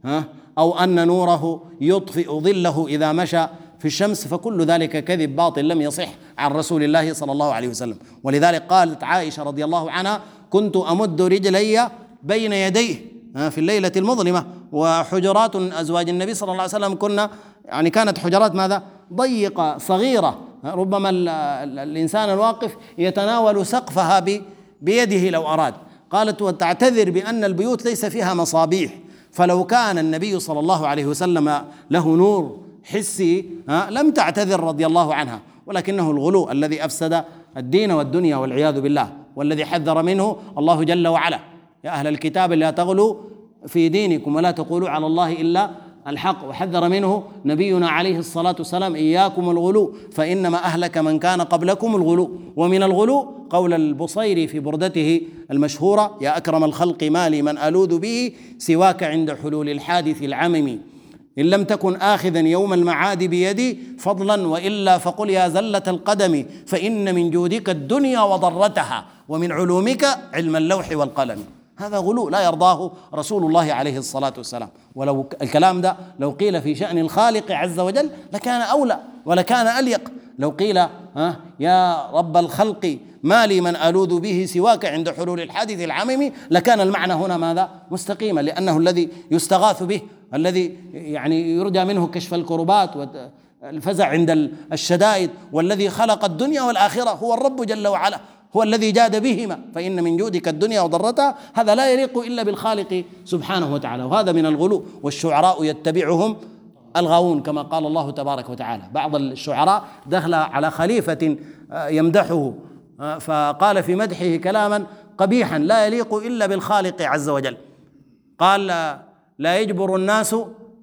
أو أن نوره يطفئ ظله إذا مشى في الشمس، فكل ذلك كذب باطل لم يصح عن رسول الله صلى الله عليه وسلم. ولذلك قالت عائشة رضي الله عنها كنت أمد رجلي بين يديه في الليلة المظلمة، وحجرات أزواج النبي صلى الله عليه وسلم كنا يعني كانت حجرات ماذا؟ ضيقة صغيرة، ربما الإنسان الواقف يتناول سقفها بيده لو أراد. قالت وتعتذر بأن البيوت ليس فيها مصابيح، فلو كان النبي صلى الله عليه وسلم له نور حسي لم تعتذر رضي الله عنها، ولكنه الغلو الذي أفسد الدين والدنيا والعياذ بالله، والذي حذر منه الله جل وعلا: يا أهل الكتاب لا تغلوا في دينكم ولا تقولوا على الله إلا الحق. وحذر منه نبينا عليه الصلاة والسلام: إياكم الغلو فإنما أهلك من كان قبلكم الغلو. ومن الغلو قول البصيري في بردته المشهورة: يا أكرم الخلق ما لي من ألوذ به سواك عند حلول الحادث العمم، إن لم تكن آخذا يوم المعاد بيدي فضلا وإلا فقل يا زلة القدم، فإن من جودك الدنيا وضرتها ومن علومك علم اللوح والقلم. هذا غلو لا يرضاه رسول الله عليه الصلاة والسلام. ولو الكلام ده لو قيل في شأن الخالق عز وجل لكان أولى ولكان أليق. لو قيل يا رب الخلق ما لي من ألوذ به سواك عند حلول الحادث العمم، لكان المعنى هنا ماذا؟ مستقيما، لأنه الذي يستغاث به، الذي يعني يرجى منه كشف الكربات والفزع عند الشدائد، والذي خلق الدنيا والآخرة هو الرب جل وعلا، هو الذي جاد بهما، فإن من جودك الدنيا وضرتها. هذا لا يليق إلا بالخالق سبحانه وتعالى، وهذا من الغلو. والشعراء يتبعهم الغاوون كما قال الله تبارك وتعالى. بعض الشعراء دخل على خليفة يمدحه فقال في مدحه كلاما قبيحا لا يليق إلا بالخالق عز وجل. قال: لا يجبر الناس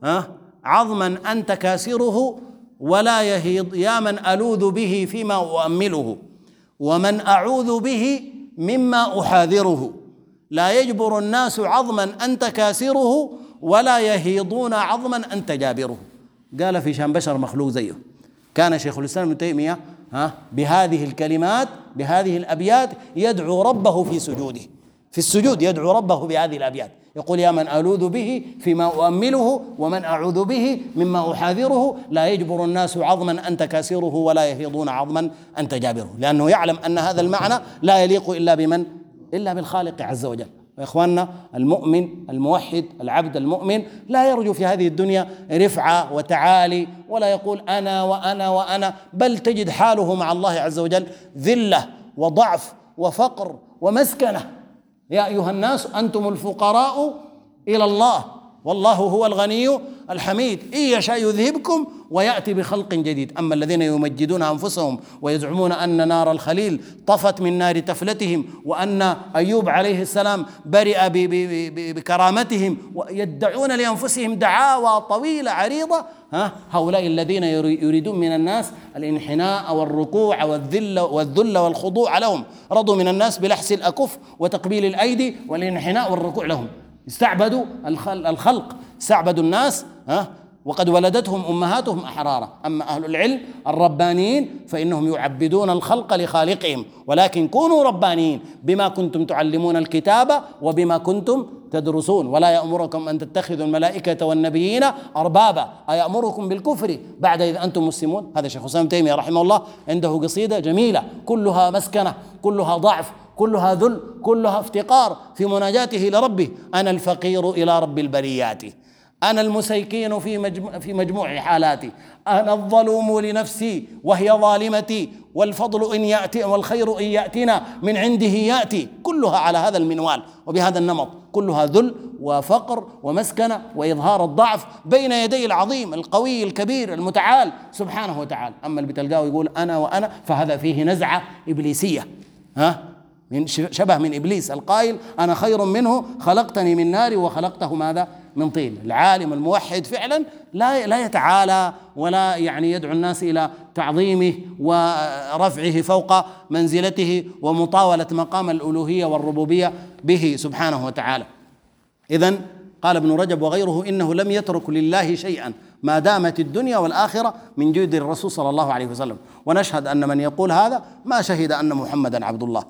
عظما أنت كاسره ولا يهيض، يا من ألوذ به فيما أؤمله ومن أعوذ به مما أحاذره. لا يجبر الناس عظما أنت كاسره ولا يهيضون عظما أنت جابره. قال في شان بشر مخلوق زيه. كان شيخ الإسلام ابن تيمية بهذه الكلمات بهذه الأبيات يدعو ربه في سجوده، في السجود يدعو ربه بهذه الأبيات، يقول: يا من ألوذ به فيما أؤمله ومن أعوذ به مما أحاذره، لا يجبر الناس عظما أنت كاسره ولا يهيضون عظما أنت جابره. لأنه يعلم أن هذا المعنى لا يليق إلا بمن؟ إلا بالخالق عز وجل. وإخواننا، المؤمن الموحد العبد المؤمن لا يرجو في هذه الدنيا رفعة وتعالي، ولا يقول أنا وأنا وأنا، بل تجد حاله مع الله عز وجل ذلة وضعف وفقر ومسكنة. يا أيها الناس أنتم الفقراء إلى الله والله هو الغني الحميد، إن يشاء يذهبكم ويأتي بخلق جديد. أما الذين يمجدون أنفسهم ويزعمون أن نار الخليل طفت من نار تفلتهم، وأن أيوب عليه السلام برئ بكرامتهم، ويدعون لأنفسهم دعاوى طويلة عريضة، هؤلاء الذين يريدون من الناس الانحناء والركوع والذل والخضوع لهم. رضوا من الناس بلحس الأكف وتقبيل الأيدي والانحناء والركوع لهم. استعبدوا الخلق، استعبدوا الناس وقد ولدتهم أمهاتهم أحرارا. أما أهل العلم الربانيين فإنهم يعبدون الخلق لخالقهم، ولكن كونوا ربانيين بما كنتم تعلمون الكتاب وبما كنتم تدرسون. ولا يأمركم أن تتخذوا الملائكة والنبيين أربابا أيأمركم بالكفر بعد إذ أنتم مسلمون. هذا شيخ الإسلام ابن تيمية رحمه الله عنده قصيدة جميلة كلها مسكنة، كلها ضعف، كلها ذل، كلها افتقار في مناجاته لربه: أنا الفقير إلى رب البريات، أنا المسيكين في مجموع حالاتي، أنا الظلوم لنفسي وهي ظالمتي، والفضل إن يأتي والخير إن يأتينا من عنده يأتي. كلها على هذا المنوال وبهذا النمط، كلها ذل وفقر ومسكنة وإظهار الضعف بين يدي العظيم القوي الكبير المتعال سبحانه وتعالى. أما اللي بتلقاه يقول أنا وأنا فهذا فيه نزعة إبليسية، من شبه من إبليس القائل: أنا خير منه، خلقتني من نار وخلقته ماذا؟ من طين. العالم الموحد فعلا لا يتعالى ولا يدعو الناس إلى تعظيمه ورفعه فوق منزلته ومطاولة مقام الألوهية والربوبية به سبحانه وتعالى. إذن قال ابن رجب وغيره: إنه لم يترك لله شيئا ما دامت الدنيا والآخرة من جود الرسول صلى الله عليه وسلم. ونشهد أن من يقول هذا ما شهد أن محمدا عبد الله،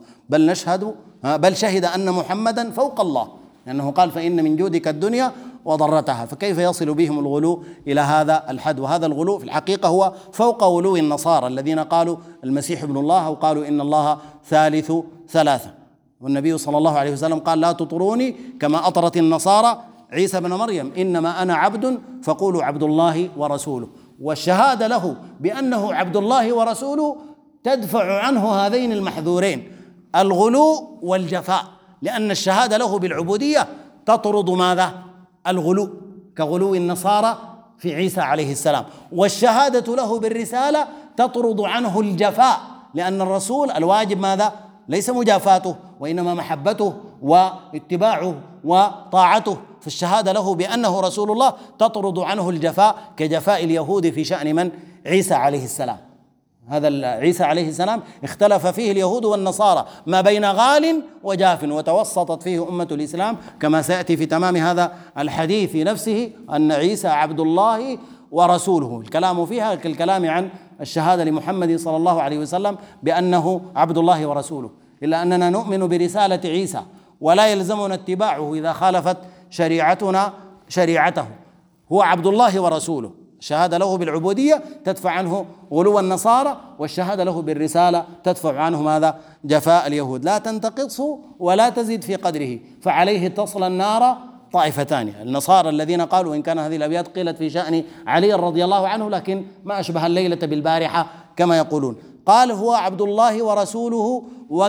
بل شهد أن محمدا فوق الله، لأنه قال: فإن من جودك الدنيا وضرتها. فكيف يصل بهم الغلو إلى هذا الحد؟ وهذا الغلو في الحقيقة هو فوق غلو النصارى الذين قالوا المسيح ابن الله، أو قالوا إن الله ثالث ثلاثة. والنبي صلى الله عليه وسلم قال: لا تطروني كما أطرت النصارى عيسى بن مريم، إنما أنا عبد فقولوا عبد الله ورسوله. والشهادة له بأنه عبد الله ورسوله تدفع عنه هذين المحذورين: الغلو والجفاء، لأن الشهادة له بالعبودية تطرد ماذا؟ الغلو، كغلو النصارى في عيسى عليه السلام. والشهادة له بالرسالة تطرد عنه الجفاء، لأن الرسول الواجب ماذا؟ ليس مجافاته، وإنما محبته واتباعه وطاعته. فالشهادة له بأنه رسول الله تطرد عنه الجفاء، كجفاء اليهود في شأن من؟ عيسى عليه السلام. هذا عيسى عليه السلام اختلف فيه اليهود والنصارى ما بين غال وجاف، وتوسطت فيه أمة الإسلام كما سيأتي في تمام هذا الحديث نفسه أن عيسى عبد الله ورسوله. الكلام فيها كالكلام عن الشهادة لمحمد صلى الله عليه وسلم بأنه عبد الله ورسوله، إلا أننا نؤمن برسالة عيسى ولا يلزمنا اتباعه إذا خالفت شريعتنا شريعته. هو عبد الله ورسوله، الشهادة له بالعبودية تدفع عنه غلو النصارى، والشهادة له بالرسالة تدفع عنه ماذا؟ جفاء اليهود. لا تنتقصه ولا تزيد في قدره، فعليه تصل النار طائفتان. النصارى الذين قالوا، إن كان هذه الأبيات قيلت في شأن علي رضي الله عنه لكن ما أشبه الليلة بالبارحة كما يقولون، قال: هو عبد الله ورسوله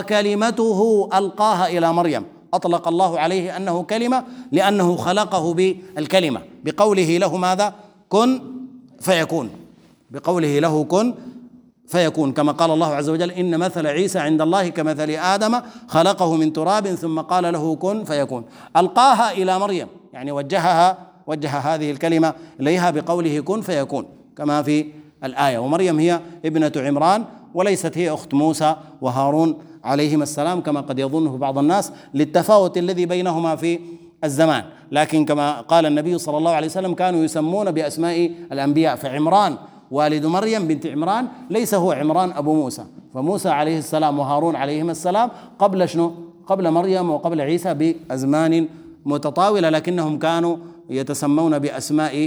وكلمته ألقاها إلى مريم. أطلق الله عليه أنه كلمة لأنه خلقه بالكلمة، بقوله له ماذا؟ كن فيكون، بقوله له كن فيكون، كما قال الله عز وجل: إن مثل عيسى عند الله كمثل آدم خلقه من تراب ثم قال له كن فيكون. ألقاها إلى مريم، يعني وجه هذه الكلمة إليها بقوله كن فيكون كما في الآية. ومريم هي ابنة عمران وليست هي أخت موسى وهارون عليهما السلام كما قد يظنه بعض الناس للتفاوت الذي بينهما في الزمان. لكن كما قال النبي صلى الله عليه وسلم كانوا يسمون بأسماء الأنبياء، فعمران والد مريم بنت عمران ليس هو عمران أبو موسى، فموسى عليه السلام وهارون عليهما السلام قبل شنو؟ قبل مريم وقبل عيسى بأزمان متطاولة، لكنهم كانوا يتسمون بأسماء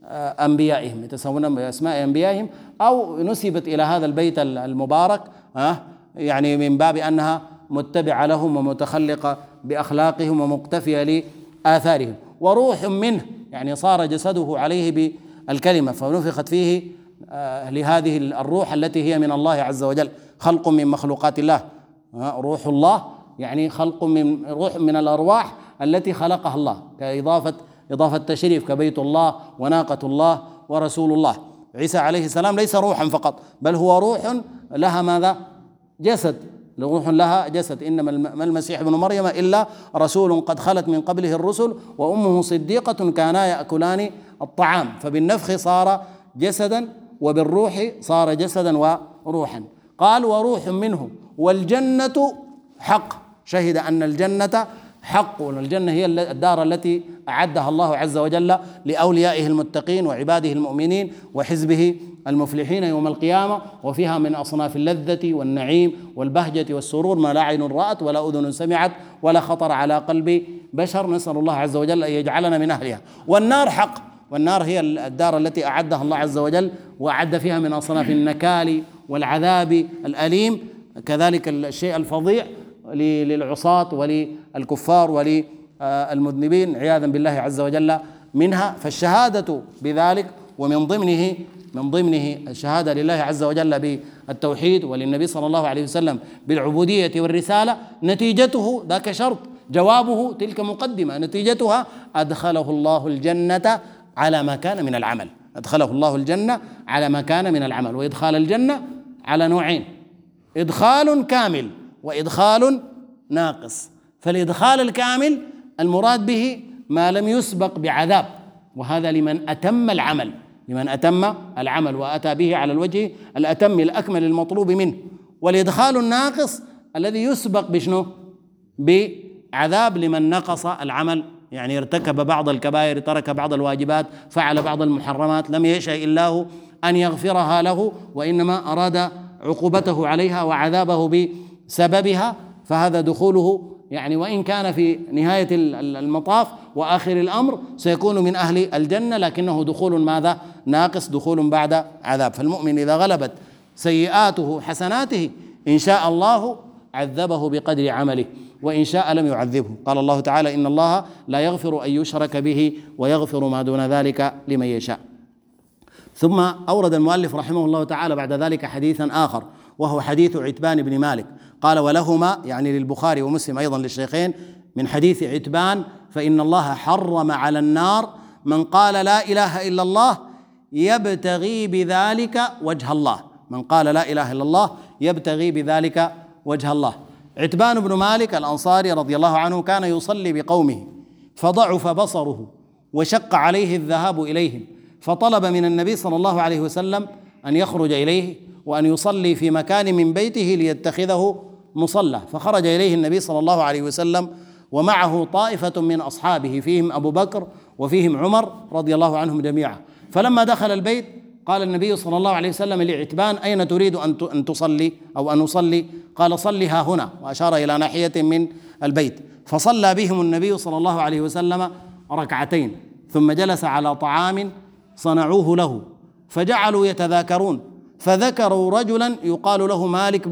أنبيائهم، أو نسبت إلى هذا البيت المبارك يعني من باب أنها متبعة لهم ومتخلقة بأخلاقهم ومقتفية لآثارهم. وروح منه، يعني صار جسده عليه بالكلمة فنفخت فيه لهذه الروح التي هي من الله عز وجل، خلق من مخلوقات الله. روح الله يعني خلق من روح من الأرواح التي خلقها الله، كإضافة تشريف، كبيت الله وناقة الله ورسول الله. عيسى عليه السلام ليس روحا فقط، بل هو روح لها ماذا؟ جسد، روح لها جسد. إنما المسيح ابن مريم إلا رسول قد خلت من قبله الرسل وأمه صديقة كانا يأكلان الطعام، فبالنفخ صار جسدا وبالروح صار جسدا وروحا. قال: وروح منه والجنة حق، شهد أن الجنة حق، والجنة هي الدار التي أعدها الله عز وجل لأوليائه المتقين وعباده المؤمنين وحزبه المفلحين يوم القيامة، وفيها من أصناف اللذة والنعيم والبهجة والسرور ما لا عين رأت ولا أذن سمعت ولا خطر على قلب بشر، نسأل الله عز وجل أن يجعلنا من أهلها. والنار حق، والنار هي الدار التي أعدها الله عز وجل، وأعد فيها من أصناف النكال والعذاب الأليم، كذلك الشيء الفظيع للعصاة وللكفار وللمذنبين عياذا بالله عز وجل منها. فالشهادة بذلك، ومن ضمنه الشهادة لله عز وجل بالتوحيد وللنبي صلى الله عليه وسلم بالعبودية والرسالة، نتيجته ذاك شرط، جوابه تلك مقدمة، نتيجتها أدخله الله الجنة على ما كان من العمل، أدخله الله الجنة على ما كان من العمل. وإدخال الجنة على نوعين: إدخال كامل وإدخال ناقص. فالإدخال الكامل المراد به ما لم يسبق بعذاب، وهذا لمن أتم العمل وأتى به على الوجه الأتم الأكمل المطلوب منه. والإدخال الناقص الذي يسبق بشنو؟ بعذاب لمن نقص العمل، يعني ارتكب بعض الكبائر، ترك بعض الواجبات، فعل بعض المحرمات، لم يشاء الله أن يغفرها له، وإنما أراد عقوبته عليها وعذابه بسببها، فهذا دخوله يعني وإن كان في نهاية المطاف وآخر الأمر سيكون من أهل الجنة، لكنه دخول ماذا؟ ناقص، دخول بعد عذاب. فالمؤمن إذا غلبت سيئاته حسناته إن شاء الله عذبه بقدر عمله، وإن شاء لم يعذبه. قال الله تعالى: إن الله لا يغفر أن يشرك به ويغفر ما دون ذلك لمن يشاء. ثم أورد المؤلف رحمه الله تعالى بعد ذلك حديثا آخر، وهو حديث عتبان بن مالك. قال: ولهما، يعني للبخاري ومسلم أيضا للشيخين، من حديث عتبان: فإن الله حرم على النار من قال لا إله إلا الله يبتغي بذلك وجه الله. من قال لا إله إلا الله يبتغي بذلك وجه الله. عتبان بن مالك الأنصاري رضي الله عنه كان يصلي بقومه، فضعف بصره وشق عليه الذهاب إليهم، فطلب من النبي صلى الله عليه وسلم أن يخرج إليه وأن يصلي في مكان من بيته ليتخذه مصلى. فخرج إليه النبي صلى الله عليه وسلم ومعه طائفة من أصحابه، فيهم أبو بكر وفيهم عمر رضي الله عنهم جميعا. فلما دخل البيت قال النبي صلى الله عليه وسلم لعتبان: أين تريد أن تصلي أو أن نصلي؟ قال: صلها هنا، وأشار إلى ناحية من البيت. فصلى بهم النبي صلى الله عليه وسلم ركعتين، ثم جلس على طعام صنعوه له، فجعلوا يتذاكرون، فذكروا رجلا يقال له مالك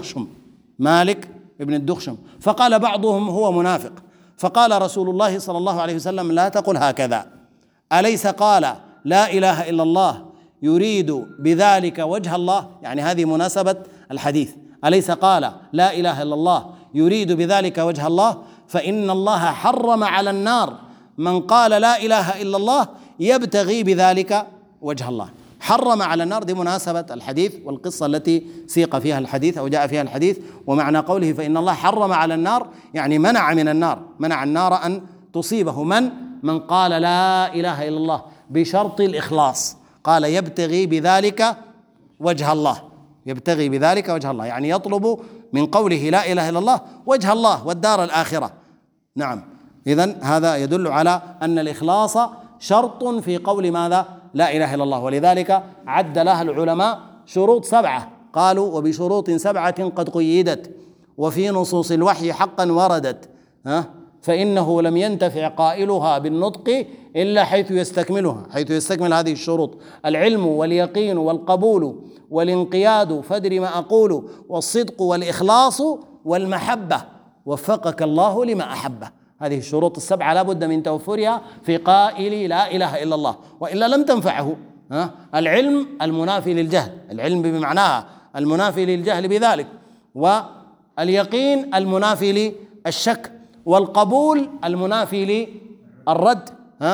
بن الدخشم، فقال بعضهم: هو منافق. فقال رسول الله صلى الله عليه وسلم: لا تقل هكذا، أليس قال لا إله إلا الله يريد بذلك وجه الله؟ يعني هذه مناسبة الحديث، أليس قال لا إله إلا الله يريد بذلك وجه الله؟ فإن الله حرم على النار من قال لا إله إلا الله يبتغي بذلك وجه الله. حرم على النار، دي مناسبة الحديث والقصة التي سيق فيها الحديث أو جاء فيها الحديث. ومعنى قوله فإن الله حرم على النار يعني منع من النار، منع النار أن تصيبه من قال لا إله إلا الله بشرط الإخلاص. قال: يبتغي بذلك وجه الله، يبتغي بذلك وجه الله، يعني يطلب من قوله لا إله إلا الله وجه الله والدار الآخرة. نعم، إذن هذا يدل على أن الإخلاص شرط في قول ماذا؟ لا إله إلا الله. ولذلك عد لها العلماء شروط 7، قالوا: وبشروط 7 قد قيدت وفي نصوص الوحي حقا وردت، فإنه لم ينتفع قائلها بالنطق إلا حيث يستكملها، حيث يستكمل هذه الشروط: العلم واليقين والقبول والانقياد، فادر ما أقول، والصدق والإخلاص والمحبة، وفقك الله لما أحبه. هذه الشروط 7 لا بد من توفرها في قائل لا إله إلا الله، وإلا لم تنفعه. العلم المنافي للجهل، العلم بمعناها المنافي للجهل بذلك، واليقين المنافي للشك، والقبول المنافي للرد،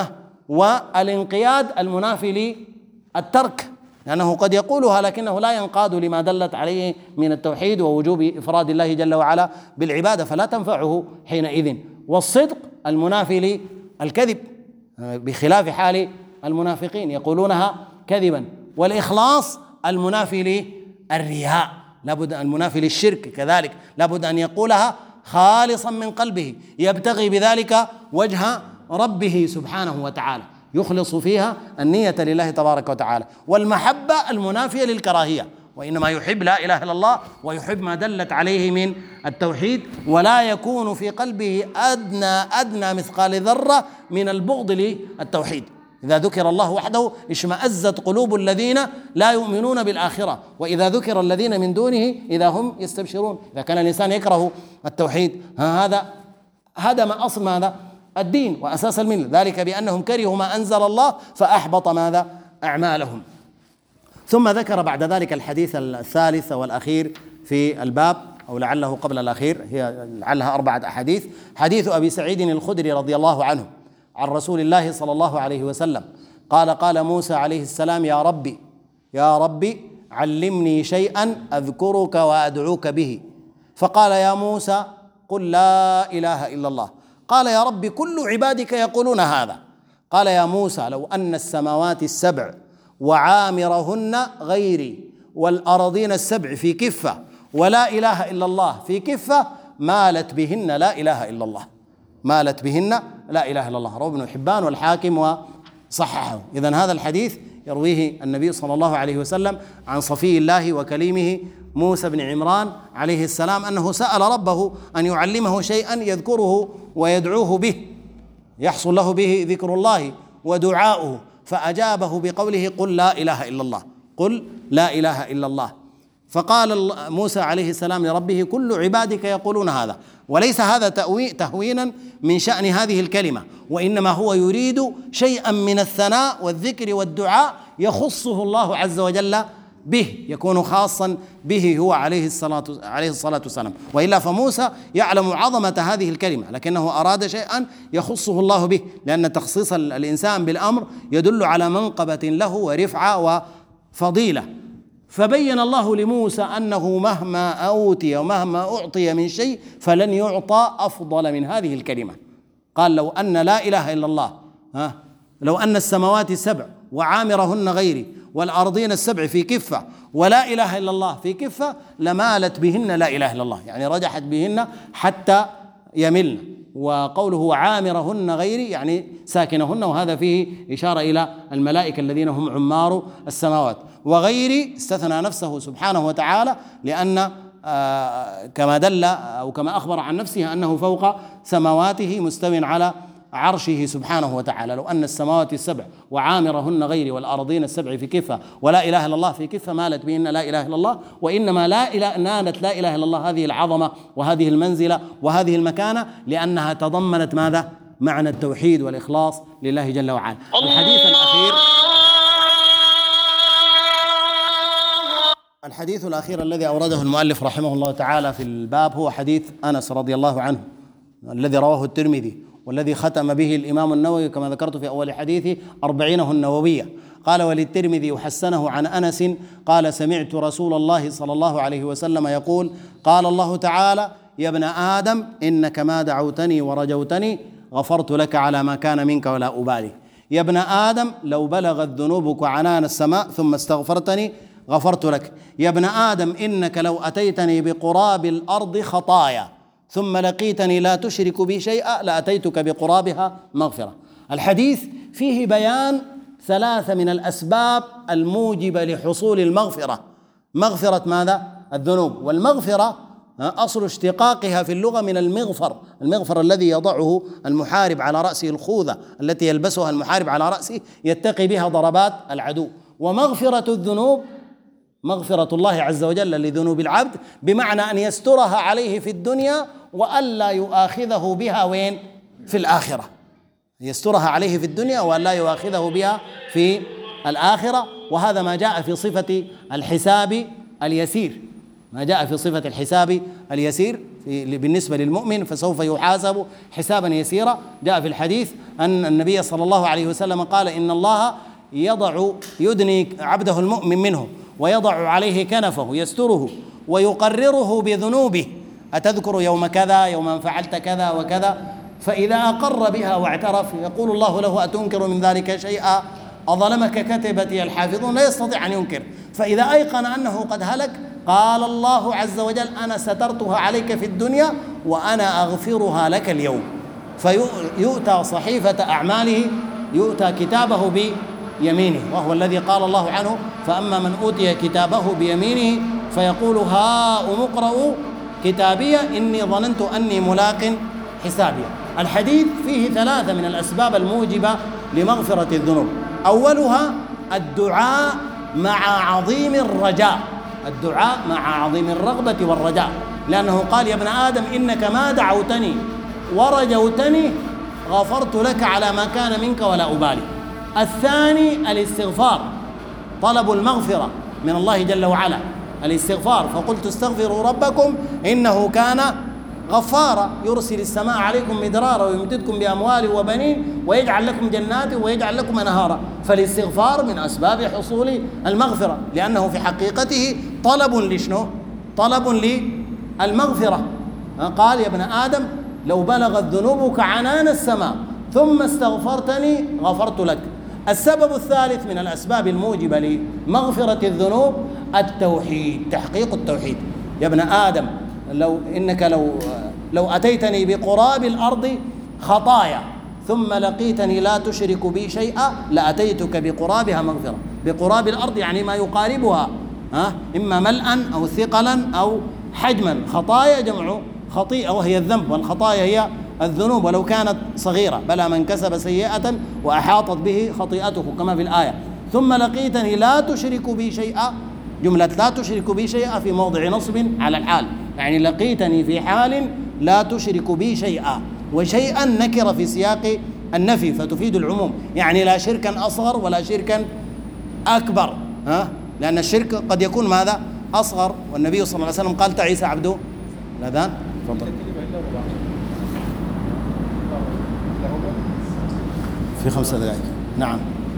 والانقياد المنافي للترك، لأنه قد يقولها لكنه لا ينقاد لما دلت عليه من التوحيد ووجوب إفراد الله جل وعلا بالعبادة، فلا تنفعه حينئذ. والصدق المنافي للكذب بخلاف حال المنافقين يقولونها كذبا. والإخلاص المنافي للرياء، لابد المنافي للشرك كذلك، لابد أن يقولها خالصا من قلبه يبتغي بذلك وجه ربه سبحانه وتعالى، يخلص فيها النية لله تبارك وتعالى. والمحبة المنافية للكراهية، وإنما يحب لا إله إلا الله ويحب ما دلت عليه من التوحيد، ولا يكون في قلبه أدنى مثقال ذرة من البغض للتوحيد. إذا ذكر الله وحده اشمأزت قلوب الذين لا يؤمنون بالآخرة، وإذا ذكر الذين من دونه إذا هم يستبشرون. إذا كان الإنسان يكره التوحيد هذا هدم أصل ماذا؟ الدين وأساس الملة، ذلك بأنهم كرهوا ما أنزل الله فأحبط ماذا؟ أعمالهم. ثم ذكر بعد ذلك الحديث الثالث والأخير في الباب، أو لعله قبل الأخير، هي لعلها 4 أحاديث. حديث أبي سعيد الخدري رضي الله عنه عن رسول الله صلى الله عليه وسلم قال موسى عليه السلام: يا ربي علمني شيئا أذكرك وأدعوك به. فقال: يا موسى قل لا إله إلا الله. قال: يا ربي كل عبادك يقولون هذا. قال: يا موسى لو أن السماوات السبع وعامرهن غيري والأراضين السبع في كفة ولا إله إلا الله في كفة مالت بهن لا إله إلا الله، مالت بهن لا إله إلا الله. رواه ابن حبان والحاكم وصححه. إذن هذا الحديث يرويه النبي صلى الله عليه وسلم عن صفي الله وكليمه موسى بن عمران عليه السلام أنه سأل ربه أن يعلمه شيئا يذكره ويدعوه به، يحصل له به ذكر الله ودعاؤه، فأجابه بقوله: قل لا إله إلا الله، قل لا إله إلا الله. فقال موسى عليه السلام لربه: كل عبادك يقولون هذا. وليس هذا تهوينا من شأن هذه الكلمة، وإنما هو يريد شيئا من الثناء والذكر والدعاء يخصه الله عز وجل به، يكون خاصا به هو عليه الصلاة والسلام. وإلا فموسى يعلم عظمة هذه الكلمة، لكنه أراد شيئا يخصه الله به، لأن تخصيص الإنسان بالأمر يدل على منقبة له ورفعة وفضيلة. فبين الله لموسى أنه مهما أوتي ومهما أعطي من شيء فلن يعطى أفضل من هذه الكلمة. قال: لو أن لا إله إلا الله، لو أن السماوات السبع وعامرهن غيري والأرضين السبع في كفة ولا إله إلا الله في كفة لمالت بهن لا إله إلا الله، يعني رجحت بهن حتى يملن. وقوله وعامرهن غيري يعني ساكنهن، وهذا فيه إشارة إلى الملائكة الذين هم عمار السماوات. وغيري استثنى نفسه سبحانه وتعالى، لأن كما دل أو كما أخبر عن نفسه أنه فوق سماواته مستو على عرشه سبحانه وتعالى. لو أن السماوات السبع وعامرهن غيري والأرضين السبع في كفة ولا إله إلا الله في كفة مالت بهن لا إله إلا الله. وإنما نالت لا إله إلا الله هذه العظمة وهذه المنزلة وهذه المكانة لأنها تضمنت ماذا؟ معنى التوحيد والإخلاص لله جل وعلا. الحديث الأخير الذي أورده المؤلف رحمه الله تعالى في الباب هو حديث أنس رضي الله عنه الذي رواه الترمذي، والذي ختم به الإمام النووي كما ذكرت في أول حديثه 40 النووية. قال: وللترمذي وحسنه عن أنس قال: سمعت رسول الله صلى الله عليه وسلم يقول: قال الله تعالى: يا ابن آدم إنك ما دعوتني ورجوتني غفرت لك على ما كان منك ولا أبالي. يا ابن آدم لو بلغت ذنوبك عنان السماء ثم استغفرتني غفرت لك. يا ابن آدم إنك لو أتيتني بقراب الأرض خطايا ثم لقيتني لا تشرك بي شيئا لأتيتك بقرابها مغفرة. الحديث فيه بيان 3 من الأسباب الموجبة لحصول المغفرة. مغفرة ماذا؟ الذنوب. والمغفرة أصل اشتقاقها في اللغة من المغفر الذي يضعه المحارب على رأسه، الخوذة التي يلبسها المحارب على رأسه يتقي بها ضربات العدو. ومغفرة الذنوب مغفرة الله عز وجل لذنوب العبد، بمعنى أن يسترها عليه في الدنيا وألا يؤاخذه بها وين؟ في الآخرة. يسترها عليه في الدنيا وألا يؤاخذه بها في الآخرة. وهذا ما جاء في صفة الحساب اليسير، ما جاء في صفة الحساب اليسير بالنسبة للمؤمن، فسوف يحاسب حسابا يسيرا. جاء في الحديث أن النبي صلى الله عليه وسلم قال: إن الله يدني عبده المؤمن منه ويضع عليه كنفه يستره ويقرره بذنوبه، أتذكر يوم كذا يوم فعلت كذا وكذا؟ فإذا أقر بها واعترف يقول الله له: أتنكر من ذلك شيئا؟ أظلمك كتبتي الحافظون؟ لا يستطيع أن ينكر. فإذا أيقن أنه قد هلك قال الله عز وجل: أنا سترتها عليك في الدنيا وأنا أغفرها لك اليوم. فيؤتى صحيفة أعماله، يؤتى كتابه بيمينه، وهو الذي قال الله عنه: فأما من أوتي كتابه بيمينه فيقول هاؤم اقرءوا كتابي إني ظننت أني ملاق حسابي. الحديث فيه 3 من الأسباب الموجبة لمغفرة الذنوب. أولها الدعاء مع عظيم الرجاء، الدعاء مع عظيم الرغبة والرجاء، لأنه قال: يا ابن آدم إنك ما دعوتني ورجوتني غفرت لك على ما كان منك ولا أبالي. الثاني الاستغفار، طلب المغفرة من الله جل وعلا، الاستغفار: فقلت استغفروا ربكم إنه كان غفارا يرسل السماء عليكم مدرارا ويمددكم بأموال وبنين ويجعل لكم جنات ويجعل لكم أنهارا. فالاستغفار من أسباب حصول المغفرة، لأنه في حقيقته طلب لشنو؟ طلب للمغفرة. قال: يا ابن آدم لو بلغت ذنوبك عنان السماء ثم استغفرتني غفرت لك. السبب الثالث من الأسباب الموجبة لمغفرة الذنوب التوحيد، تحقيق التوحيد. يا ابن آدم لو أتيتني بقراب الأرض خطايا ثم لقيتني لا تشرك بي شيئا لأتيتك بقرابها مغفرة. بقراب الأرض يعني ما يقاربها، إما ملأ أو ثقلا أو حجما. خطايا جمع خطيئة وهي الذنب، والخطايا هي الذنوب ولو كانت صغيرة. بلى من كسب سيئة وأحاطت به خطيئته كما في الآية. ثم لقيتني لا تشرك بي شيئا، جملة لا تشرك بي شيئا في موضع نصب على الحال، يعني لقيتني في حال لا تشرك بي شيئا، وشيئا نكر في سياق النفي فتفيد العموم، يعني لا شركا أصغر ولا شركا أكبر، لأن الشرك قد يكون ماذا؟ أصغر. والنبي صلى الله عليه وسلم قال: تعيس عبده الأذان. تفضل. في 5 دقائق. نعم،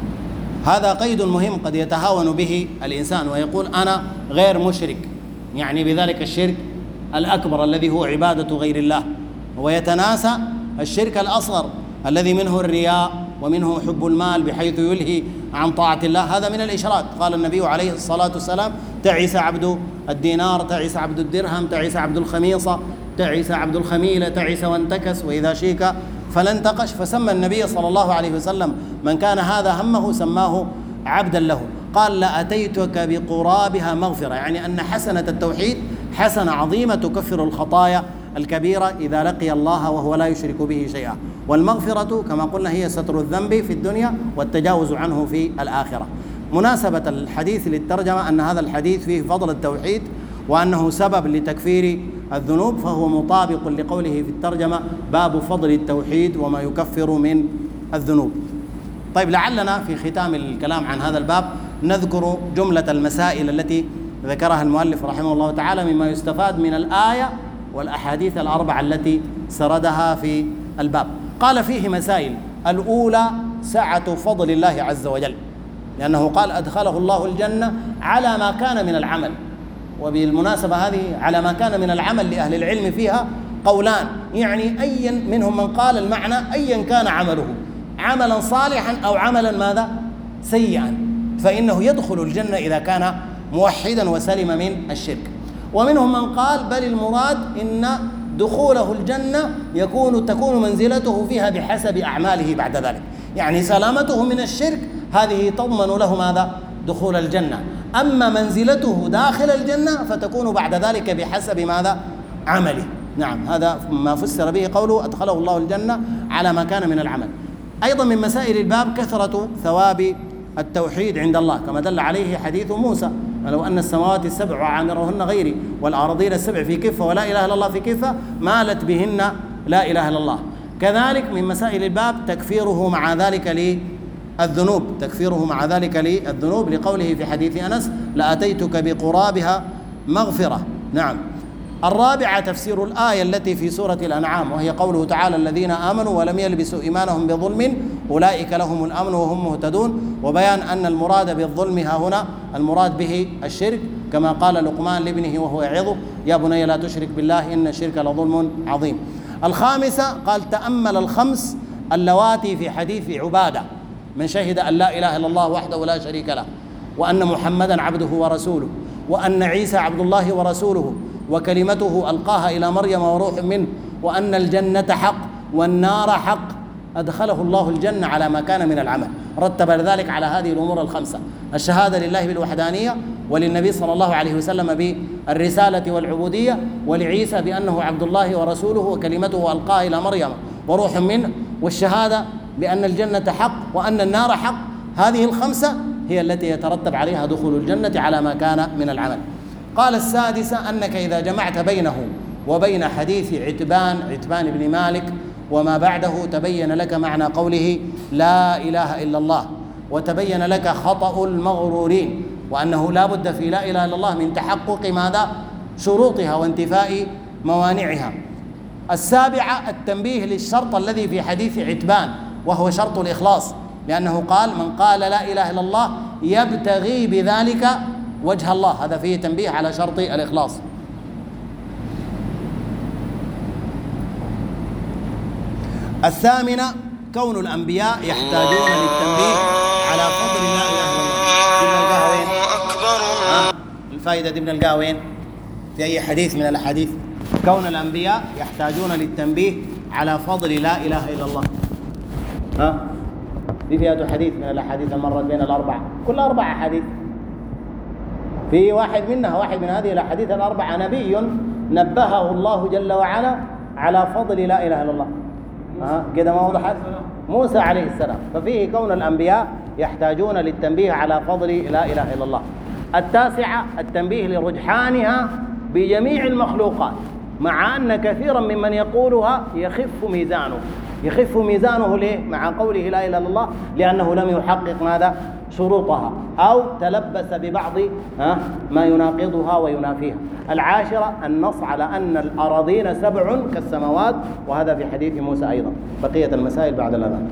هذا قيد مهم قد يتهاون به الإنسان ويقول: أنا غير مشرك، يعني بذلك الشرك الأكبر الذي هو عبادة غير الله، ويتناسى الشرك الأصغر الذي منه الرياء ومنه حب المال بحيث يلهي عن طاعة الله. هذا من الإشراك. قال النبي عليه الصلاة والسلام: تعس عبد الدينار، تعس عبد الدرهم، تعس عبد الخميصة، تعس عبد الخميلة، تعس وانتكس، وإذا شيك فلانتقش. فسمى النبي صلى الله عليه وسلم من كان هذا همه سماه عبدا له. قال: لأتيتك بقرابها مغفرة، يعني أن حسنة التوحيد حسنة عظيمة تكفر الخطايا الكبيرة إذا لقي الله وهو لا يشرك به شيئا. والمغفرة كما قلنا هي ستر الذنب في الدنيا والتجاوز عنه في الآخرة. مناسبة الحديث للترجمة أن هذا الحديث فيه فضل التوحيد وأنه سبب لتكفير الذنوب، فهو مطابق لقوله في الترجمة: باب فضل التوحيد وما يكفر من الذنوب. طيب، لعلنا في ختام الكلام عن هذا الباب نذكر جملة المسائل التي ذكرها المؤلف رحمه الله تعالى مما يستفاد من الآية والأحاديث الأربعة التي سردها في الباب. قال فيه مسائل: الأولى سعة فضل الله عز وجل، لأنه قال: أدخله الله الجنة على ما كان من العمل. وبالمناسبة هذه على ما كان من العمل لأهل العلم فيها قولان، يعني أيا منهم من قال المعنى أيا كان عمله، عملا صالحا أو عملا ماذا؟ سيئا، فإنه يدخل الجنة إذا كان موحدا وسلم من الشرك. ومنهم من قال: بل المراد إن دخوله الجنة تكون منزلته فيها بحسب أعماله بعد ذلك، يعني سلامته من الشرك هذه تضمن له ماذا؟ دخول الجنة. أما منزلته داخل الجنة فتكون بعد ذلك بحسب ماذا؟ عمله. نعم، هذا ما فسر به قوله: أدخله الله الجنة على ما كان من العمل. أيضا من مسائل الباب كثرة ثواب التوحيد عند الله، كما دل عليه حديث موسى: لو أن السماوات السبع وعامرهن غيري والأراضين السبع في كفة ولا إله إلا الله في كفة مالت بهن لا إله إلا الله. كذلك من مسائل الباب تكفيره مع ذلك للذنوب، تكفيره مع ذلك للذنوب، لقوله في حديث أنس: لأتيتك بقرابها مغفرة. نعم. الرابعة تفسير الآية التي في سورة الأنعام، وهي قوله تعالى: الذين آمنوا ولم يلبسوا إيمانهم بظلم أولئك لهم الأمن وهم مهتدون، وبيان أن المراد بالظلم ها هنا المراد به الشرك، كما قال لقمان لابنه وهو يعظه: يا بني لا تشرك بالله إن الشرك لظلم عظيم. الخامسة قال: تأمل الخمس اللواتي في حديث عبادة: من شهد أن لا إله إلا الله وحده لا شريك له وأن محمدا عبده ورسوله، وأن عيسى عبد الله ورسوله وكلمته ألقاها إلى مريم وروح منه، وأن الجنة حق والنار حق، أدخله الله الجنة على ما كان من العمل. رتب ذلك على هذه الأمور الخمسة: الشهادة لله بالوحدانية، وللنبي صلى الله عليه وسلم بالرسالة والعبودية، ولعيسى بأنه عبد الله ورسوله وكلمته ألقاها إلى مريم وروح منه، والشهادة بأن الجنة حق وأن النار حق. هذه الخمسة هي التي يترتب عليها دخول الجنة على ما كان من العمل. قال السادسة: أنك إذا جمعت بينه وبين حديث عتبان بن مالك وما بعده تبين لك معنى قوله لا إله إلا الله، وتبين لك خطأ المغرورين، وأنه لا بد في لا إله إلا الله من تحقق ماذا؟ شروطها وانتفاء موانعها. السابعة: التنبيه للشرط الذي في حديث عتبان، وهو شرط الإخلاص، لأنه قال: من قال لا إله إلا الله يبتغي بذلك وجه الله. هذا فيه تنبيه على شرط الإخلاص. الثامنة: كون الأنبياء يحتاجون للتنبيه على فضل لا إله إلا الله. ابن القهوين الفائدة ابن القهوين في أي حديث من الأحاديث: كون الأنبياء يحتاجون للتنبيه على فضل لا إله إلا الله. دي فيها حديث من الأحاديث المرت بين الأربعة، كل 4 أحاديث، في واحد من هذه الأحاديث الأربعة نبي نبهه الله جل وعلا على فضل لا إله إلا الله. كده ما وضحت؟ موسى عليه السلام. ففيه كون الأنبياء يحتاجون للتنبيه على فضل لا إله إلا الله. التاسعة: التنبيه لرجحانها بجميع المخلوقات، مع أن كثيرا ممن يقولها يخف ميزانه ليه؟ مع قوله لا إله إلا الله، لأنه لم يحقق ماذا؟ شروطها، أو تلبس ببعض ما يناقضها وينافيها. العاشرة: النص على أن الأراضين 7 كالسماوات، وهذا في حديث موسى أيضا. بقية المسائل بعد الأذان.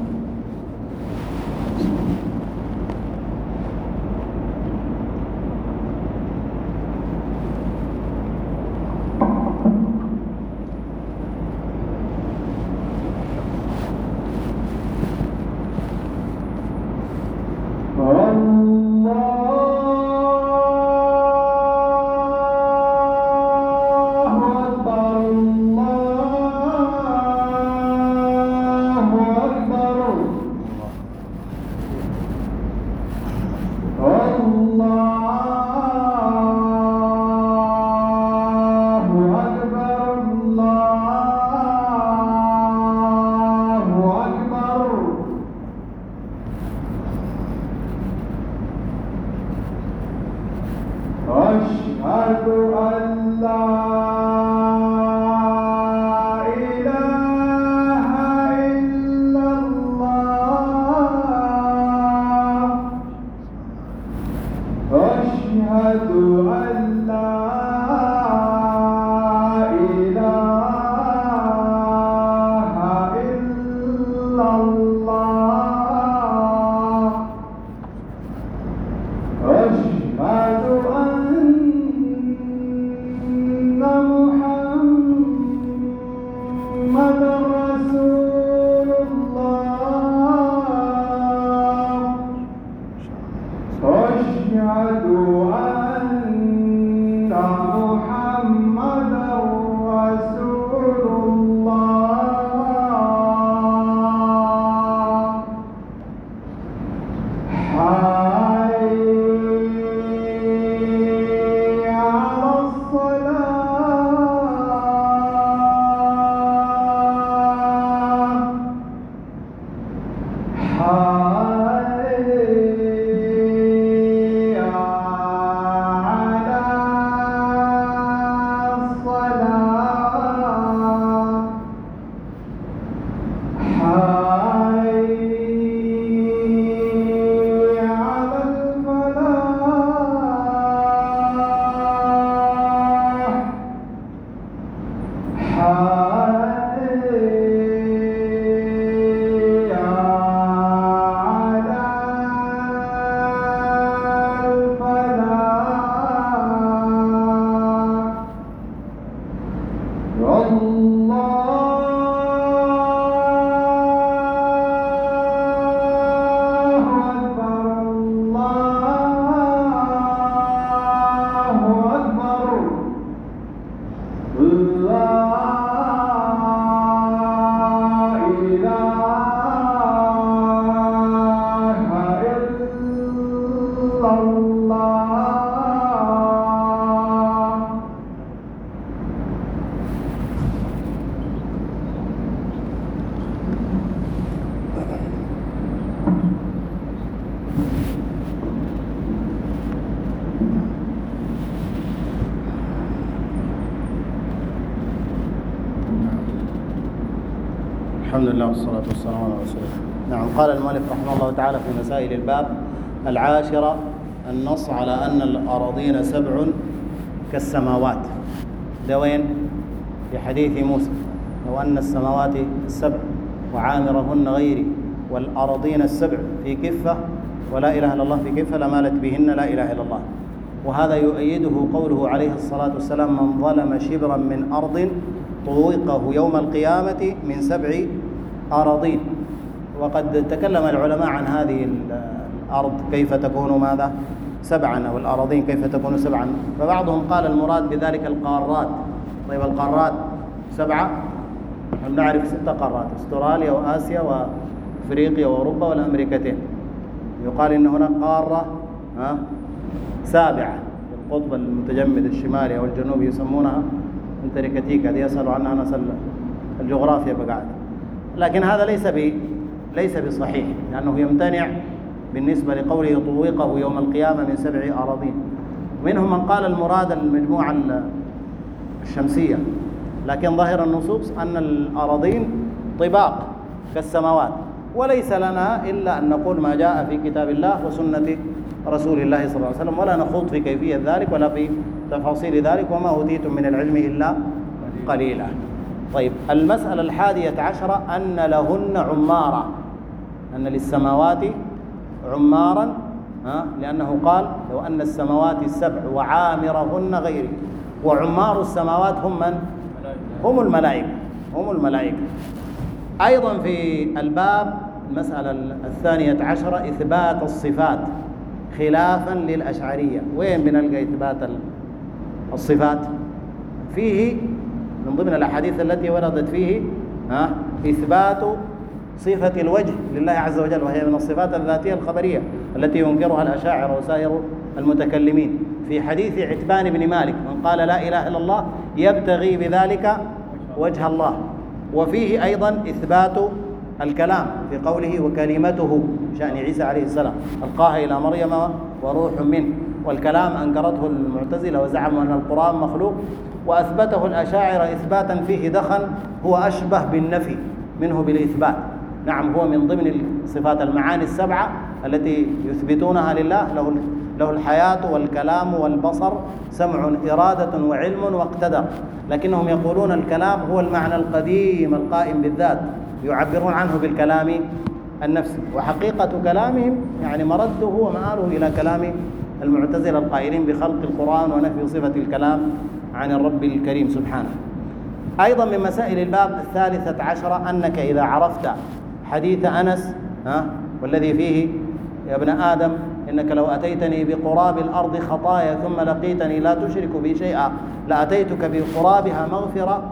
الحمد لله والصلاة والسلام على رسول الله. نعم، قال المؤلف رحمه الله تعالى في مسائل الباب 10 النص على أن الأراضين 7 كالسماوات. ده وين؟ في حديث موسى: لو أن السماوات 7 وعامرهن غيري والأراضين 7 في كفة ولا إله إلا الله في كفة لمالت بهن لا إله إلا الله. وهذا يؤيده قوله عليه الصلاة والسلام: من ظلم شبرا من أرض طوقه يوم القيامة من 7 أراضين. وقد تكلم العلماء عن هذه الأرض كيف تكون ماذا؟ 7، أو الأراضين كيف تكون 7. فبعضهم قال المراد بذلك القارات. طيب القارات 7، نحن نعرف 6 قارات: استراليا وآسيا وأفريقيا وأوروبا والأمريكتين. يقال إن هناك قارة 7 القطب المتجمد الشمالي أو الجنوبي يسمونها انتريكتيكا، هذه يسألوا عنها ناس الجغرافيا بقاعد. لكن هذا ليس بصحيح، لأنه يمتنع بالنسبة لقوله طوقه يوم القيامة من 7 أراضين. منهم من قال المراد المجموعة الشمسية، لكن ظاهر النصوص أن الأراضين طباق كالسماوات، وليس لنا إلا أن نقول ما جاء في كتاب الله وسنة رسول الله صلى الله عليه وسلم، ولا نخوض في كيفية ذلك ولا في تفاصيل ذلك، وما أوتيتم من العلم إلا قليلا. طيب المسألة 11 أن لهن عمارة، أن للسماوات عمارا، لأنه قال: لو أن السماوات 7 وعامرهن غيري. وعمار السماوات هم من؟ هم الملائكة. أيضا في الباب المسألة 12 إثبات الصفات خلافا للأشعرية. وين بنلقى إثبات الصفات؟ فيه من ضمن الأحاديث التي وردت فيه إثبات صفة الوجه لله عز وجل، وهي من الصفات الذاتية الخبرية التي ينكرها الأشاعرة وسائر المتكلمين. في حديث عتبان بن مالك: من قال لا إله إلا الله يبتغي بذلك وجه الله. وفيه أيضا إثبات الكلام في قوله: وكلمته، شأن عيسى عليه السلام، ألقاها إلى مريم وروح منه. والكلام أنكرته المعتزلة وزعموا أن القرآن مخلوق، وأثبته الأشاعرة إثباتا فيه دخل هو أشبه بالنفي منه بالإثبات. نعم، هو من ضمن الصفات المعاني 7 التي يثبتونها لله: له الحياة والكلام والبصر، سمع، إرادة وعلم واقتدر. لكنهم يقولون الكلام هو المعنى القديم القائم بالذات، يعبرون عنه بالكلام النفسي. وحقيقة كلامهم يعني مرده ومآله إلى كلام المعتزلة القائلين بخلق القرآن ونفي صفة الكلام عن الرب الكريم سبحانه. أيضا من مسائل الباب 13 أنك إذا عرفت حديث أنس والذي فيه: يا ابن آدم إنك لو أتيتني بقراب الأرض خطايا ثم لقيتني لا تشرك بي شيئا لأتيتك بقرابها مغفرة،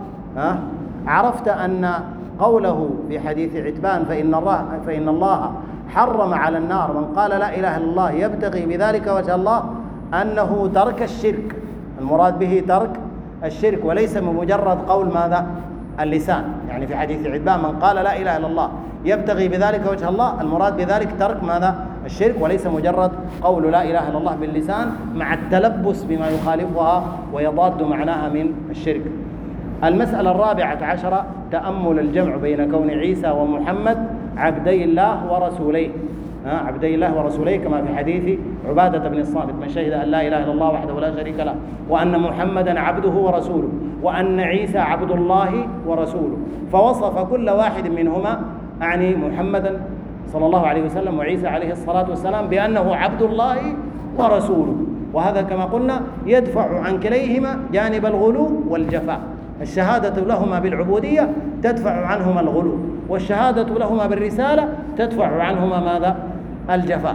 عرفت أن قوله في حديث عتبان: فإن الله حرم على النار من قال لا إله إلا الله يبتغي بذلك وجه الله، أنه ترك الشرك. المراد به ترك الشرك، وليس بمجرد قول ماذا؟ اللسان. يعني في حديث عتبان: من قال لا إله إلا الله يبتغي بذلك وجه الله، المراد بذلك ترك ماذا؟ الشرك، وليس مجرد قول لا إله إلا الله باللسان مع التلبس بما يخالفها ويضاد معناها من الشرك. المسألة 14 تأمل الجمع بين كون عيسى ومحمد عبدي الله ورسوليه، عبدي الله ورسوليه، كما في حديث عبادة بن الصامت: من شهد أن لا إله إلا الله وحده لا شريك له وأن محمدا عبده ورسوله وأن عيسى عبد الله ورسوله. فوصف كل واحد منهما، أعني محمدا صلى الله عليه وسلم وعيسى عليه الصلاة والسلام، بأنه عبد الله ورسوله. وهذا كما قلنا يدفع عن كليهما جانب الغلو والجفاء. الشهادة لهما بالعبودية تدفع عنهما الغلو، والشهادة لهما بالرسالة تدفع عنهما ماذا؟ الجفاء.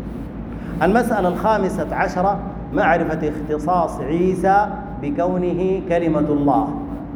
المسألة 15 معرفة اختصاص عيسى بكونه كلمة الله،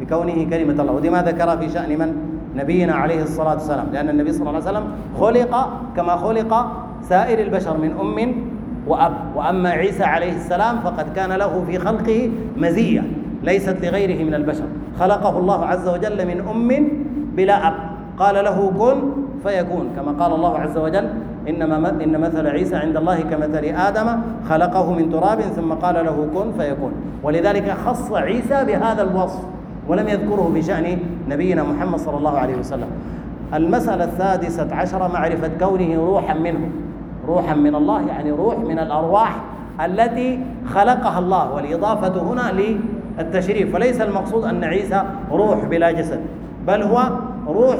ودي ما ذكر في شأن من؟ نبينا عليه الصلاة والسلام، لأن النبي صلى الله عليه وسلم خلق كما خلق سائر البشر من أم وأب. وأما عيسى عليه السلام فقد كان له في خلقه مزية ليست لغيره من البشر، خلقه الله عز وجل من أم بلا أب، قال له كن فيكون، كما قال الله عز وجل: إن مثل عيسى عند الله كمثل آدم خلقه من تراب ثم قال له كن فيكون. ولذلك خص عيسى بهذا الوصف ولم يذكره في شأن نبينا محمد صلى الله عليه وسلم. المسألة 16 معرفة كونه روحا منه، روحا من الله، يعني روح من الأرواح التي خلقها الله، والإضافة هنا للتشريف، وليس المقصود أن عيسى روح بلا جسد، بل هو روح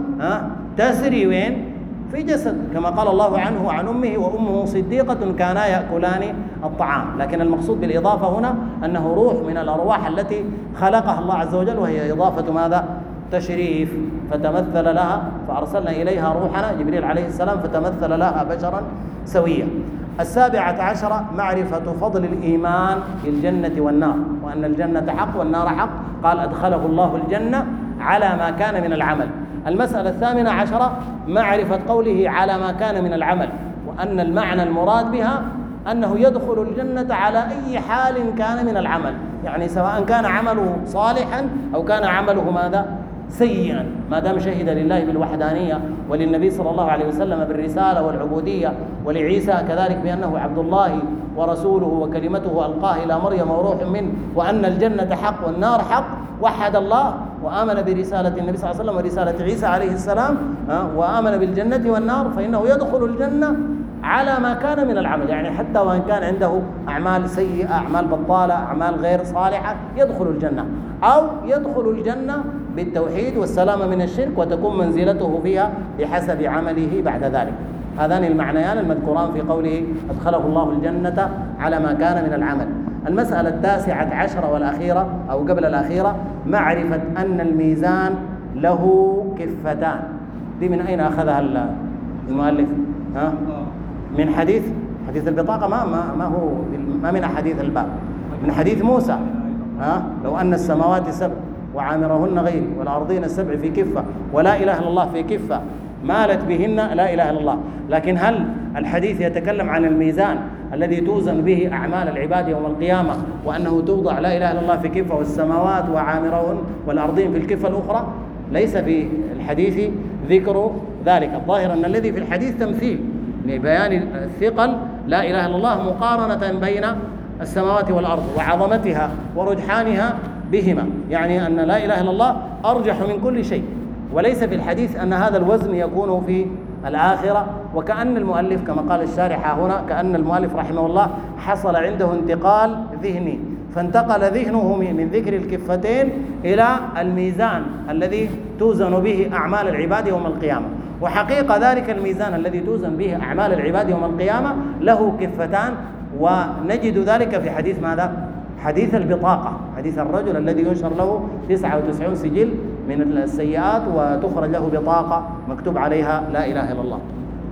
تسري وين؟ في جسد، كما قال الله عنه وعن أمه وأمه صديقة كانا يأكلان الطعام. لكن المقصود بالإضافة هنا أنه روح من الأرواح التي خلقها الله عز وجل، وهي إضافة ماذا؟ تشريف. فتمثل لها فأرسلنا إليها روحنا جبريل عليه السلام فتمثل لها بشرا سويا. 17 معرفة فضل الإيمان بالجنة والنار، وأن الجنة حق والنار حق، قال أدخله الله الجنة على ما كان من العمل. المسألة 18 معرفة قوله على ما كان من العمل، وأن المعنى المراد بها أنه يدخل الجنة على أي حال كان من العمل، يعني سواء كان عمله صالحا أو كان عمله ماذا؟ سيئا، ما دام شهد لله بالوحدانية وللنبي صلى الله عليه وسلم بالرسالة والعبودية، ولعيسى كذلك بأنه عبد الله ورسوله وكلمته ألقاه إلى مريم وروح منه، وأن الجنة حق والنار حق، وحد الله وآمن برسالة النبي صلى الله عليه وسلم ورسالة عيسى عليه السلام، وآمن بالجنة والنار، فإنه يدخل الجنة على ما كان من العمل، يعني حتى وإن كان عنده أعمال سيئة، أعمال بطالة، أعمال غير صالحة، يدخل الجنة، أو يدخل الجنة بالتوحيد والسلامة من الشرك، وتكون منزلته فيها بحسب عمله بعد ذلك. هذان المعنيان المذكوران في قوله أدخله الله الجنة على ما كان من العمل. المسألة 19 والأخيرة أو قبل الأخيرة معرفة أن الميزان له كفتان. دي من أين أخذها المؤلف؟ من حديث البطاقة، ما من أحاديث الباب، من حديث موسى، لو أن السماوات 7 وعامرهن غيري والأرضين 7 في كفة ولا إله إلا الله في كفة مالت بهن لا إله إلا الله. لكن هل الحديث يتكلم عن الميزان الذي توزن به أعمال العباد يوم القيامة، وأنه توضع لا إله إلا الله في كفة والسماوات وعامرهن والأرضين في الكفة الأخرى؟ ليس في الحديث ذكر ذلك. الظاهر أن الذي في الحديث تمثيل لبيان الثقل لا إله إلا الله مقارنة بين السماوات والأرض وعظمتها ورجحانها بهما، يعني أن لا إله إلا الله أرجح من كل شيء، وليس في الحديث أن هذا الوزن يكون في الآخرة. وكأن المؤلف كما قال الشارح هنا، كأن المؤلف رحمه الله حصل عنده انتقال ذهني، فانتقل ذهنه من ذكر الكفتين إلى الميزان الذي توزن به أعمال العباد يوم القيامة. وحقيقة ذلك الميزان الذي توزن به أعمال العباد يوم القيامة له كفتان، ونجد ذلك في حديث ماذا؟ حديث البطاقة، حديث الرجل الذي ينشر له 99 سجل من السيئات وتخرج له بطاقة مكتوب عليها لا إله إلا الله.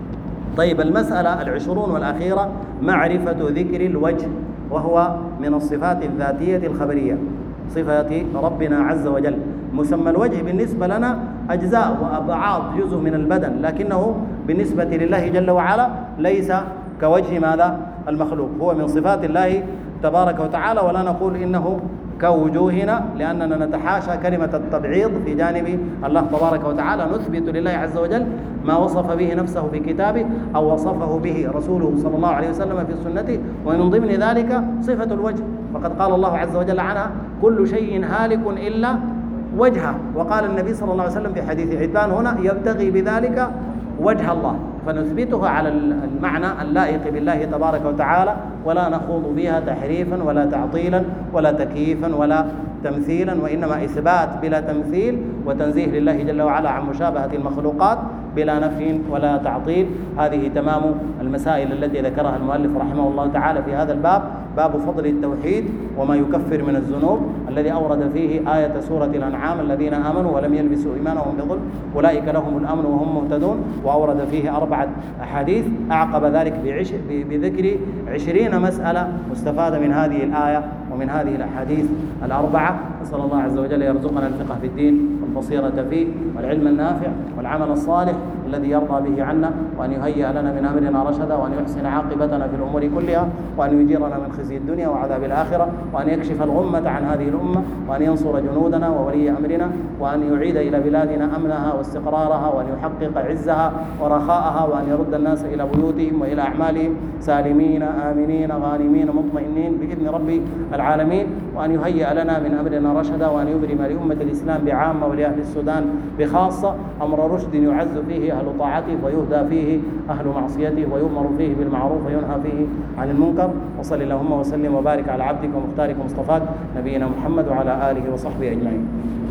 طيب، المسألة 20 والأخيرة معرفة ذكر الوجه، وهو من الصفات الذاتية الخبرية، صفة ربنا عز وجل. مسمى الوجه بالنسبة لنا أجزاء وأبعاد، جزء من البدن، لكنه بالنسبة لله جل وعلا ليس كوجه ماذا؟ المخلوق، هو من صفات الله تبارك وتعالى، ولا نقول إنه كوجوهنا، لأننا نتحاشى كلمة التبعيض في جانب الله تبارك وتعالى. نثبت لله عز وجل ما وصف به نفسه في كتابه أو وصفه به رسوله صلى الله عليه وسلم في سنته، ومن ضمن ذلك صفة الوجه، فقد قال الله عز وجل عنها كل شيء هالك إلا وجهه، وقال النبي صلى الله عليه وسلم في حديث عتبان هنا يبتغي بذلك وجه الله، فنثبتها على المعنى اللائق بالله تبارك وتعالى، ولا نخوض فيها تحريفا ولا تعطيلا ولا تكييفا ولا تمثيلا، وإنما إثبات بلا تمثيل، وتنزيه لله جل وعلا عن مشابهة المخلوقات بلا نفي ولا تعطيل. هذه تمام المسائل التي ذكرها المؤلف رحمه الله تعالى في هذا الباب، باب فضل التوحيد وما يكفر من الذنوب، الذي أورد فيه آية سورة الأنعام الذين آمنوا ولم يلبسوا إيمانهم بظلم أولئك لهم الأمن وهم مهتدون، وأورد فيه 4 أحاديث، أعقب ذلك بذكر 20 مسألة مستفادة من هذه الآية ومن هذه الأحاديث 4. نسأل الله عز وجل يرزقنا الفقه في الدين والبصيرة فيه والعلم النافع والعمل الصالح الذي يرضى به عنا، وأن يهيئ لنا من أمرنا رشدا، وأن يحسن عاقبتنا في الأمور كلها، وأن يجيرنا من خزي الدنيا وعذاب الآخرة، وأن يكشف الغمة عن هذه الأمة، وأن ينصر جنودنا وولي أمرنا، وأن يعيد إلى بلادنا أمنها واستقرارها، وأن يحقق عزها ورخاءها، وأن يرد الناس إلى بيوتهم وإلى أعمالهم سالمين آمنين غانمين مطمئنين بإذن رب العالمين، وأن يهيئ لنا من أمرنا رشدا، وأن يبرم لأمة الإسلام بعامة ولأهل السودان بخاصة أمر رشد يعز فيه أهل طاعته ويهدى فيه أهل معصيته، ويؤمر فيه بالمعروف وينهى فيه عن المنكر. وصل اللهم وسلم وبارك على عبدك ومختارك ومصطفاك نبينا محمد وعلى آله وصحبه أجمعين.